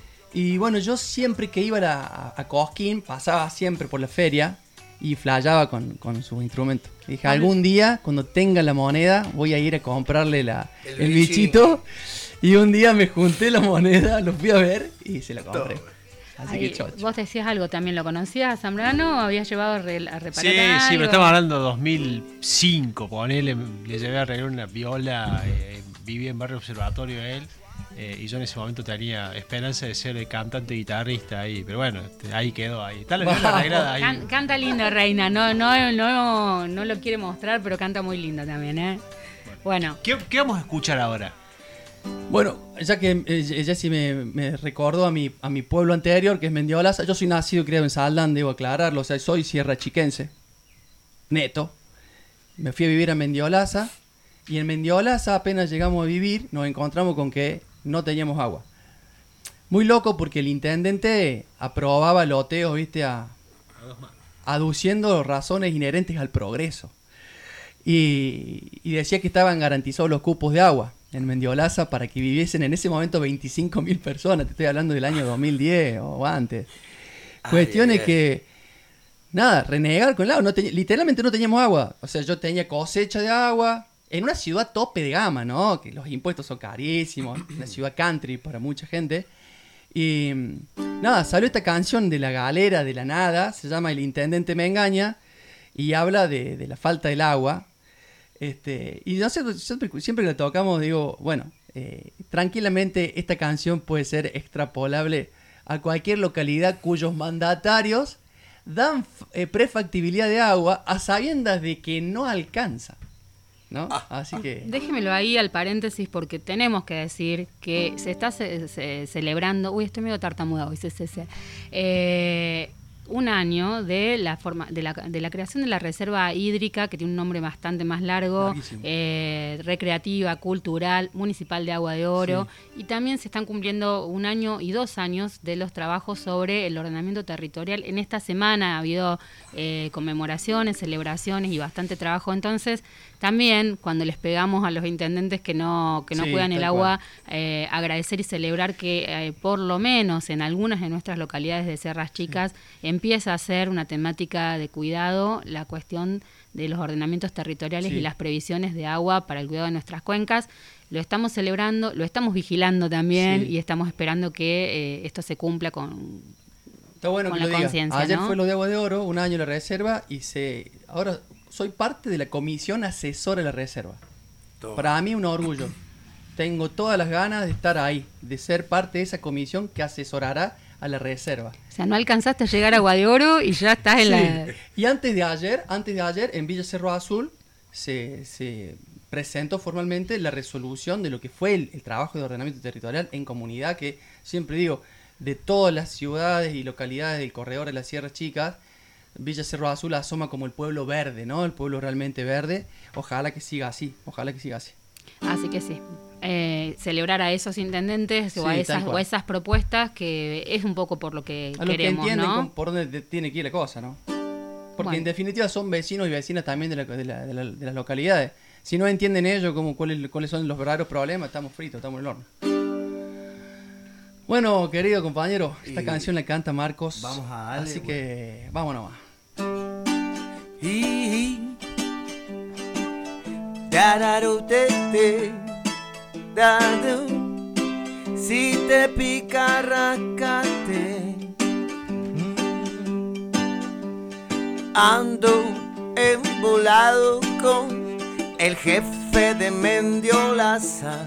Y bueno, yo siempre que iba a, la, a, a Cosquín pasaba siempre por la feria y flayaba con, con sus instrumentos. Dije, algún día cuando tenga la moneda voy a ir a comprarle la, el, el bichito. Y un día me junté la moneda, lo fui a ver y se la compré. Así Ahí, que chocho. vos decías algo también, ¿lo conocías a Zambrano? ¿Habías llevado a, re, a reparar Sí, algo? sí, pero estamos hablando de dos mil cinco, ponele, le llevé a arreglar una viola, eh, vivía en Barrio Observatorio él, eh, y yo en ese momento tenía esperanza de ser el cantante guitarrista ahí, pero bueno, ahí quedó, ahí está la viola arreglada ahí. Can, canta lindo, Reina, no, no, no, no lo quiere mostrar, pero canta muy lindo también, ¿eh? Bueno. ¿Qué, qué vamos a escuchar ahora? Bueno, ya que eh, Jessy me, me recordó a mi, a mi pueblo anterior, que es Mendiolaza. Yo soy nacido y criado en Saldán, debo aclararlo. O sea, soy sierra chiquense. Neto. Me fui a vivir a Mendiolaza. Y en Mendiolaza, apenas llegamos a vivir, nos encontramos con que no teníamos agua. Muy loco porque el intendente aprobaba loteos, viste, a, aduciendo razones inherentes al progreso. Y, y decía que estaban garantizados los cupos de agua. en Mendiolaza para que viviesen en ese momento veinticinco mil personas. Te estoy hablando del año dos mil diez o antes. Cuestiones que, nada, renegar con el agua. No te, literalmente no teníamos agua. O sea, yo tenía cosecha de agua en una ciudad tope de gama, ¿no? Que los impuestos son carísimos. Una ciudad country para mucha gente. Y nada, salió esta canción de La Galera de la Nada. Se llama El Intendente Me Engaña. Y habla de, de la falta del agua. Este, y no sé, siempre, siempre que la tocamos digo, bueno, eh, tranquilamente esta canción puede ser extrapolable a cualquier localidad cuyos mandatarios dan eh, prefactibilidad de agua a sabiendas de que no alcanza, ¿no? Ah, Así que... Déjemelo ahí al paréntesis porque tenemos que decir que se está ce- ce- celebrando... Uy, estoy medio tartamuda hoy, se, se, se. Eh... un año de la forma de la, de la creación de la reserva hídrica, que tiene un nombre bastante más largo, eh, recreativa, cultural, municipal de Agua de Oro, sí. Y también se están cumpliendo un año y dos años de los trabajos sobre el ordenamiento territorial. En esta semana ha habido eh, conmemoraciones, celebraciones y bastante trabajo. Entonces, también cuando les pegamos a los intendentes que no que no Sí, cuidan el tal agua, eh, agradecer y celebrar que eh, por lo menos en algunas de nuestras localidades de Sierras Chicas sí. empieza a ser una temática de cuidado la cuestión de los ordenamientos territoriales sí. y las previsiones de agua para el cuidado de nuestras cuencas. Lo estamos celebrando, lo estamos vigilando también sí. y estamos esperando que eh, esto se cumpla con, Está bueno con que la lo conciencia. Ayer ¿no? fue lo de Agua de Oro, un año la reserva y se ahora soy parte de la comisión asesora de la reserva. Todo. Para mí un orgullo. Tengo todas las ganas de estar ahí, de ser parte de esa comisión que asesorará a la reserva. O sea, no alcanzaste a llegar a Agua de Oro y ya estás en sí. la... Y antes de ayer, antes de ayer, en Villa Cerro Azul, se, se presentó formalmente la resolución de lo que fue el, el trabajo de ordenamiento territorial en comunidad, que siempre digo, de todas las ciudades y localidades del corredor de las Sierras Chicas, Villa Cerro Azul asoma como el pueblo verde, ¿no? El pueblo realmente verde. Ojalá que siga así, ojalá que siga así. Así que sí. Eh, celebrar a esos intendentes sí, o, a esas, o a esas propuestas que es un poco por lo que a queremos, lo que entienden ¿no? por dónde tiene que ir la cosa, ¿no? Porque bueno. en definitiva son vecinos y vecinas también de, la, de, la, de, la, de las localidades. Si no entienden ellos cómo, cuáles, cuáles son los verdaderos problemas, estamos fritos, estamos en el horno. Bueno, querido compañero, esta y canción la canta Marcos. Vamos a darle, así bueno. que vámonos más. Y dararutete, dadu, si te pica rascate. Ando embolado con el jefe de Mendiolaza.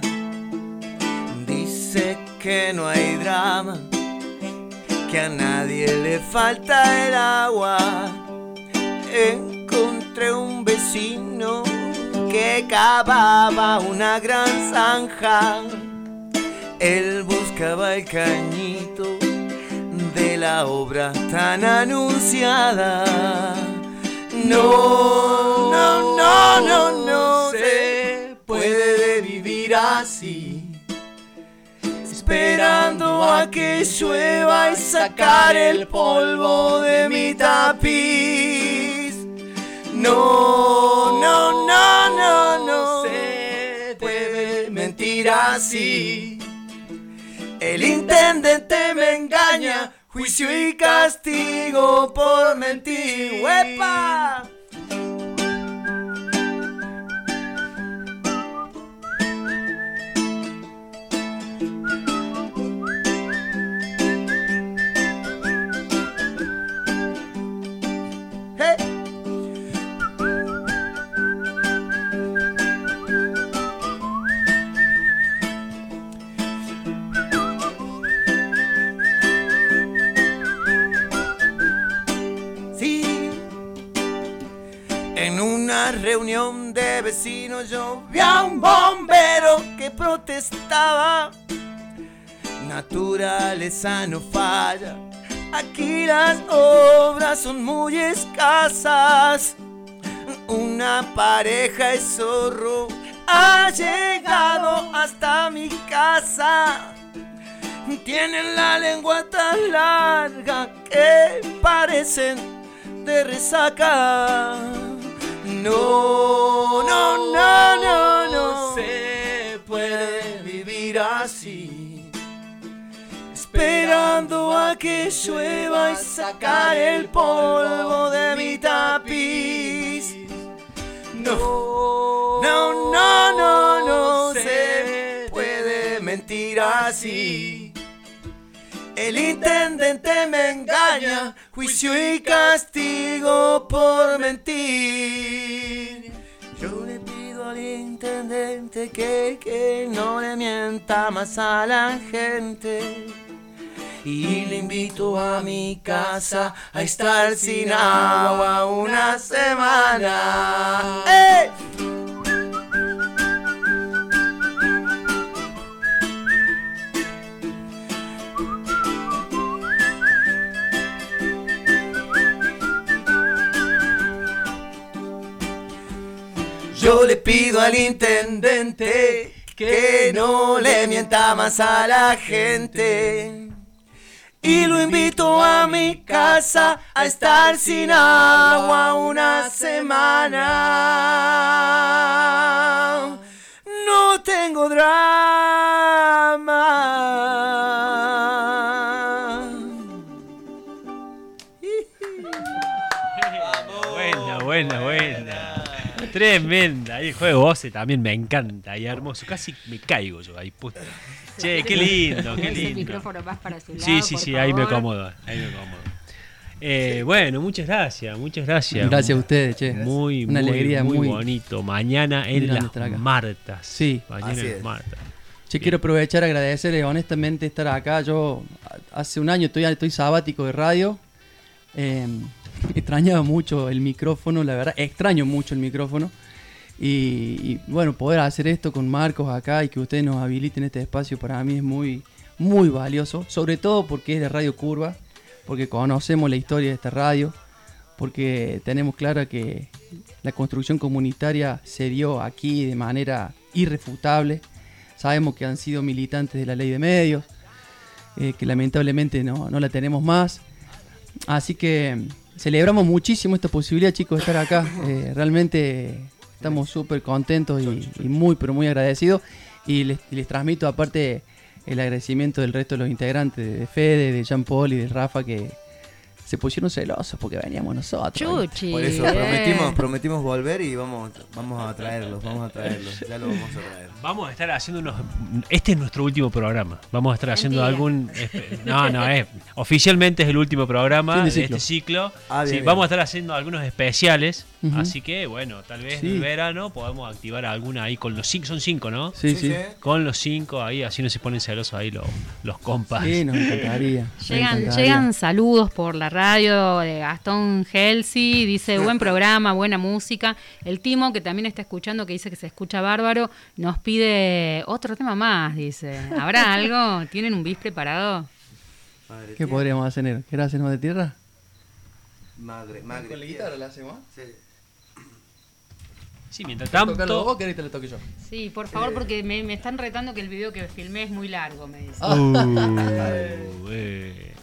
Dice que no hay drama, que a nadie le falta el agua. Encontré un vecino que cavaba una gran zanja. Él buscaba el cañito de la obra tan anunciada. No, no, no, no, no se puede vivir así, esperando a que llueva y sacar el polvo de mi tapiz. No, no, no, no, no se puede mentir así. El intendente me engaña, juicio y castigo por mentir. ¡Uepa! Reunión de vecinos yo vi a un bombero que protestaba. Naturaleza no falla, aquí las obras son muy escasas. Una pareja de zorro ha llegado hasta mi casa. Tienen la lengua tan larga que parecen de resaca. No, no, no, no, no se puede que llueva y sacar el polvo de mi tapiz. No, no, no, no, no se puede mentir así. El intendente me engaña, juicio y castigo por mentir. Yo le pido al intendente que, que no le mienta más a la gente. Y le invito a mi casa a estar sin agua una semana. ¡Ey! Yo le pido al intendente que no le mienta más a la gente. Y lo invito a mi casa a estar sin agua una semana. No tengo drama. Buena, buena, buena. Tremenda. Ahí el juego de voces también me encanta. Y hermoso. Casi me caigo yo ahí, puta. Che, qué lindo, qué lindo. El micrófono más para su lado, sí, sí, por sí, favor. ahí me acomodo, ahí me acomodo. Eh, bueno, muchas gracias, muchas gracias. Gracias a ustedes, che. Muy, Una muy, alegría muy, muy bonito. Mañana en grande las estar acá. Martas. Sí. Mañana Así en las es. Martas. Che, quiero aprovechar a agradecerles honestamente estar acá. Yo hace un año estoy, estoy sabático de radio. Eh, extrañaba mucho el micrófono, la verdad. Extraño mucho el micrófono. Y, y bueno, poder hacer esto con Marcos acá y que ustedes nos habiliten este espacio para mí es muy, muy valioso. Sobre todo porque es de Radio Curva, porque conocemos la historia de esta radio, porque tenemos clara que la construcción comunitaria se dio aquí de manera irrefutable. Sabemos que han sido militantes de la ley de medios, eh, que lamentablemente no, no la tenemos más. Así que celebramos muchísimo esta posibilidad, chicos, de estar acá. Eh, realmente estamos súper contentos y, y muy, pero muy agradecidos. Y les, les transmito aparte el agradecimiento del resto de los integrantes, de Fede, de Jean Paul y de Rafa, que se pusieron celosos porque veníamos nosotros. Chuchi. Por eso eh. prometimos, prometimos volver y vamos, vamos a traerlos, vamos a traerlos, ya lo vamos a traer. Vamos a estar haciendo unos... Este es nuestro último programa. Vamos a estar haciendo Mentira. algún... No, no, es... Oficialmente es el último programa Fin de, de ciclo. este ciclo. Ah, bien, Sí, bien. vamos a estar haciendo algunos especiales. Ujú. Así que, bueno, tal vez Sí. en el verano podamos activar alguna ahí con los cinco. Son cinco, ¿no? Sí, sí. Con los cinco ahí, así no se ponen celosos ahí los, los compas. Sí, nos encantaría. nos Llegan, encantaría. llegan saludos por la radio de Gastón Gelsi, dice buen programa, buena música. El Timo, que también está escuchando, que dice que se escucha bárbaro, nos pide otro tema más, dice. ¿Habrá algo? ¿Tienen un bis preparado? Madre ¿Qué tierra. podríamos hacer, negro? ¿Querés hacernos de tierra? Magre, magre. Con la tierra. guitarra la hacemos. Sí. Sí, mientras ¿Tocalo tanto... vos o querés que te lo toque yo? Sí, por favor, porque me, me están retando que el video que filmé es muy largo, me dice. Uh, eh.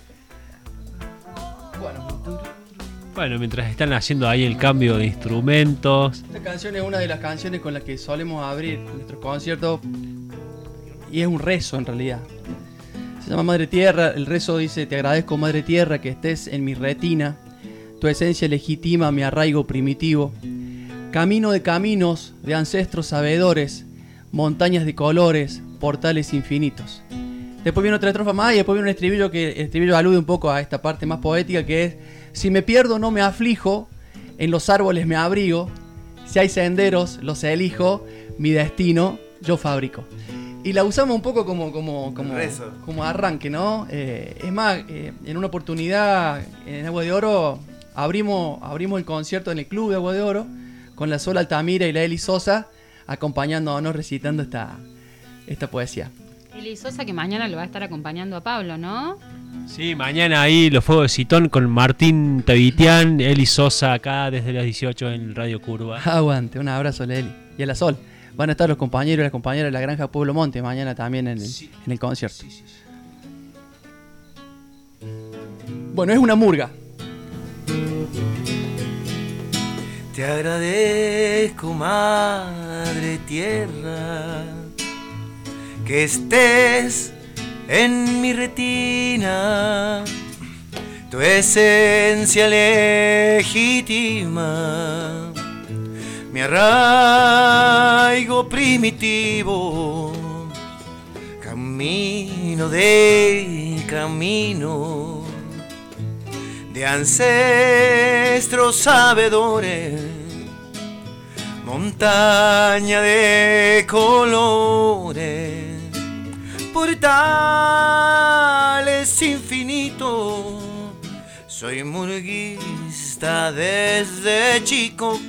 Bueno, Bueno, mientras están haciendo ahí el cambio de instrumentos. esta canción es una de las canciones con las que solemos abrir nuestros conciertos y es un rezo en realidad. Se llama Madre Tierra, el rezo dice: te agradezco, Madre Tierra, que estés en mi retina, tu esencia legitima mi arraigo primitivo, camino de caminos, de ancestros sabedores, montañas de colores, portales infinitos. Después viene otra estrofa más y después viene un estribillo que el estribillo alude un poco a esta parte más poética, que es: si me pierdo no me aflijo, en los árboles me abrigo, si hay senderos los elijo, mi destino yo fabrico. Y la usamos un poco como, como, como, Rezo. como arranque, ¿no? Eh, es más, eh, en una oportunidad en Agua de Oro abrimos, abrimos el concierto en el Club de Agua de Oro con la Sol Altamira y la Eli Sosa acompañándonos recitando esta, esta poesía. Eli Sosa, que mañana lo va a estar acompañando a Pablo, ¿no? Sí, mañana ahí los Fuegos de Citón con Martín Tavitian, Eli Sosa acá desde las dieciocho en Radio Curva. Aguante, un abrazo a la Eli y a la Sol. Van a estar los compañeros y las compañeras de la Granja Pueblo Monte mañana también en el, Sí. en el concierto. Sí, sí, sí. Bueno, es una murga. Te agradezco, Madre Tierra, que estés en mi retina, tu esencia legítima, mi arraigo primitivo, camino de camino, de ancestros sabedores, montaña de colores, portales infinitos. Soy murguista desde chico,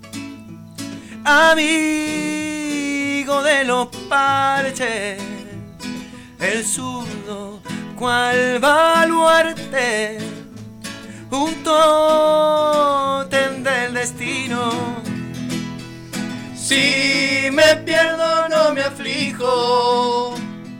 amigo de los parches, el zurdo cual baluarte, un tótem del destino. Si me pierdo no me aflijo,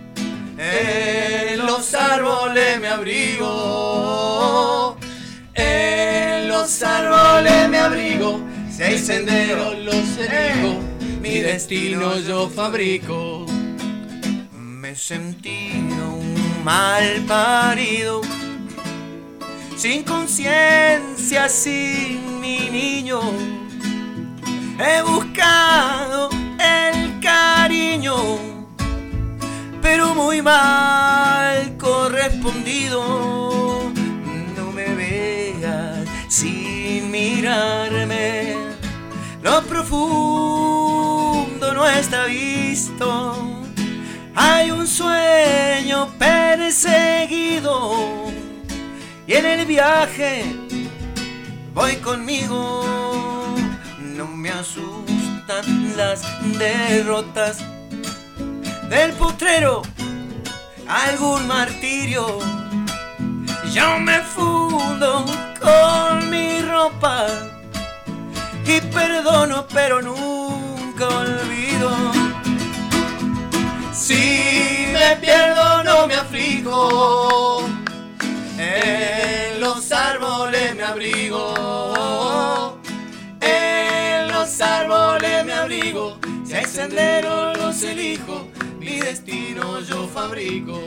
en los árboles me abrigo, en los árboles me abrigo, si hay senderos los elijo, mi destino yo fabrico. Me he sentido un mal parido, sin conciencia, sin mi niño, he buscado el cariño, pero muy mal correspondido. No me veas sin mirarme, lo profundo no está visto. Hay un sueño perseguido y en el viaje voy conmigo. No me asustan las derrotas del potrero, algún martirio. Yo me fundo con mi ropa y perdono pero nunca olvido. Si me pierdo no me aflijo, en los árboles me abrigo, en los árboles me abrigo, si hay senderos los elijo, mi destino yo fabrico.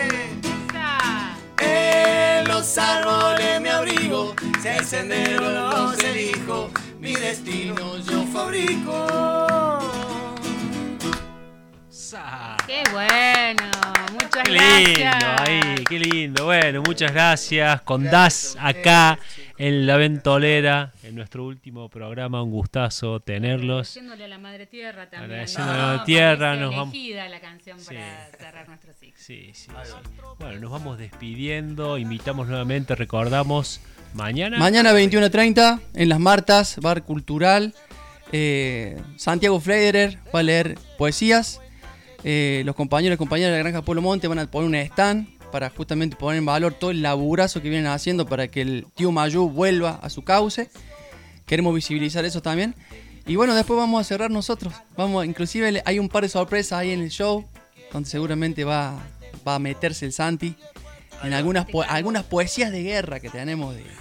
En los árboles me abrigo, si hay senderos los elijo, mi destino yo fabrico. ¡Qué bueno! Muchas Qué gracias. lindo, ahí, qué lindo. Bueno, muchas gracias. Con Das acá en La Ventolera, en nuestro último programa. Un gustazo tenerlos. Agradeciéndole a la Madre Tierra también. Agradeciéndole a la Madre Tierra. Parece Nos vamos. elegida la canción Sí. para cerrar nuestro ciclo. Sí, sí, sí. Bueno, nos vamos despidiendo. Invitamos nuevamente, recordamos, mañana. Mañana veintiuno treinta en Las Martas, Bar Cultural. Eh, Santiago Fleiderer va a leer poesías. Eh, los compañeros y compañeras de la Granja Pueblo Monte van a poner un stand para justamente poner en valor todo el laburazo que vienen haciendo para que el tío Mayú vuelva a su cauce. Queremos visibilizar eso también. Y bueno, después vamos a cerrar nosotros. Vamos, inclusive hay un par de sorpresas ahí en el show, donde seguramente va, va a meterse el Santi en algunas, po- algunas poesías de guerra que tenemos, de,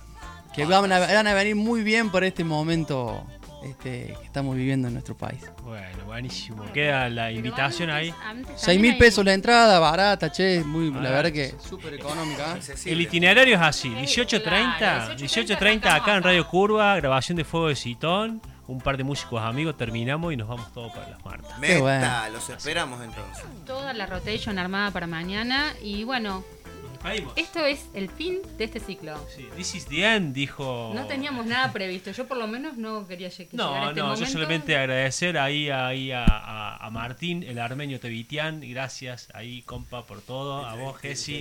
que van a, van a venir muy bien para este momento este, que estamos viviendo en nuestro país. Bueno, buenísimo. Queda la invitación ahí. seis mil pesos la entrada, barata, che, muy, la verdad que súper económica. ¿eh? El itinerario es así: dieciocho treinta, dieciocho treinta acá en Radio Curva, grabación de Fuego de Citón, un par de músicos amigos, terminamos y nos vamos todos para Las Martas. Meta, bueno. los esperamos entonces. Toda la rotation armada para mañana. Y bueno, esto es el fin de este ciclo. Sí, this is the end, dijo. No teníamos nada previsto. Yo por lo menos no quería que No, llegara este no, momento. yo solamente agradecer ahí, ahí a, a, a Martín, el armenio Tevitian, gracias ahí, compa, por todo, a vos, Jessy.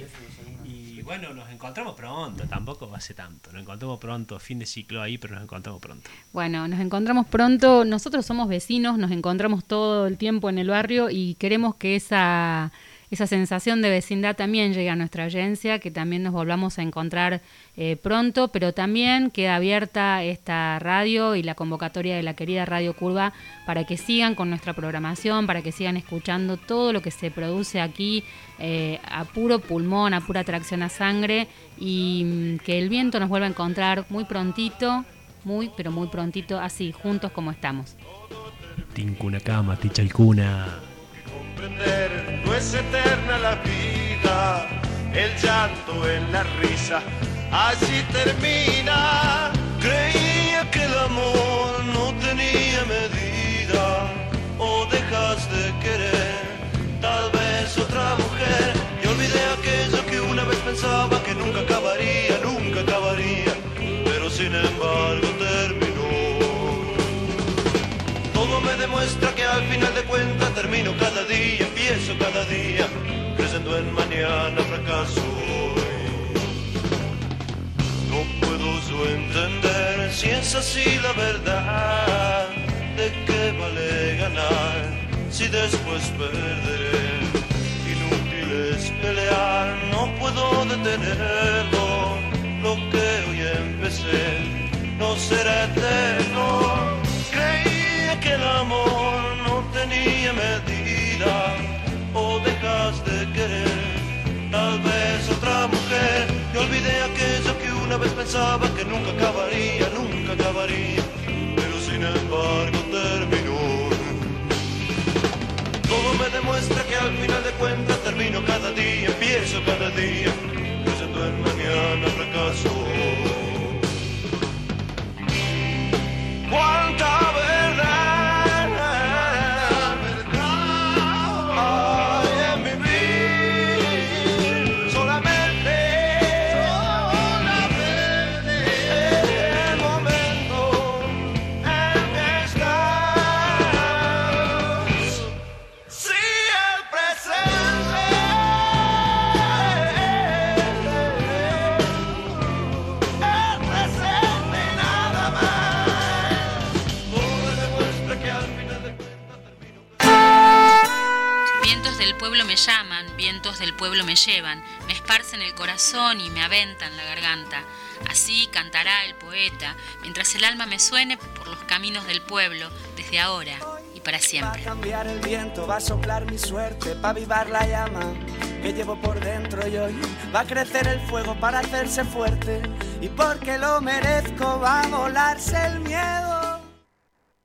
Y bueno, nos encontramos pronto, tampoco hace tanto. Nos encontramos pronto, fin de ciclo ahí, pero nos encontramos pronto. Bueno, nos encontramos pronto. Nosotros somos vecinos, nos encontramos todo el tiempo en el barrio y queremos que esa... esa sensación de vecindad también llega a nuestra agencia, que también nos volvamos a encontrar eh, pronto, pero también queda abierta esta radio y la convocatoria de la querida Radio Curva para que sigan con nuestra programación, para que sigan escuchando todo lo que se produce aquí eh, a puro pulmón, a pura tracción a sangre, y mm, que el viento nos vuelva a encontrar muy prontito, muy, pero muy prontito, así, juntos como estamos. Tincuna cama, tichalcuna. No es eterna la vida, el llanto en la risa, así termina. Creía que el amor no tenía medida, o dejas de querer tal vez otra mujer, y olvidé aquello que una vez pensaba que nunca acabaría, nunca acabaría, pero sin embargo terminó. Todo me demuestra que al final de cuentas termino cada día, empiezo cada día, creyendo en mañana fracaso hoy. No puedo yo entender si es así la verdad, de qué vale ganar si después perderé. Inútil es pelear, no puedo detenerlo, lo que hoy empecé no será eterno. Creía que el amor no tenía medida, o dejas de querer tal vez otra mujer, y olvidé aquello que una vez pensaba que nunca acabaría, nunca acabaría, pero sin embargo terminó. Todo me demuestra que al final de cuentas termino cada día, empiezo cada día, creyendo en mañana fracaso. Cuánta verdad, verdad hay en mi vida, solamente, solamente el momento en que estás. Si el presente, el presente y nada más. Vientos del pueblo me llaman, vientos del pueblo me llevan, me esparcen el corazón y me aventan la garganta. Así cantará el poeta, mientras el alma me suene por los caminos del pueblo, desde ahora y para siempre. Va a cambiar el viento, va a soplar mi suerte, para avivar la llama que llevo por dentro, y hoy va a crecer el fuego para hacerse fuerte, y porque lo merezco va a volarse el miedo.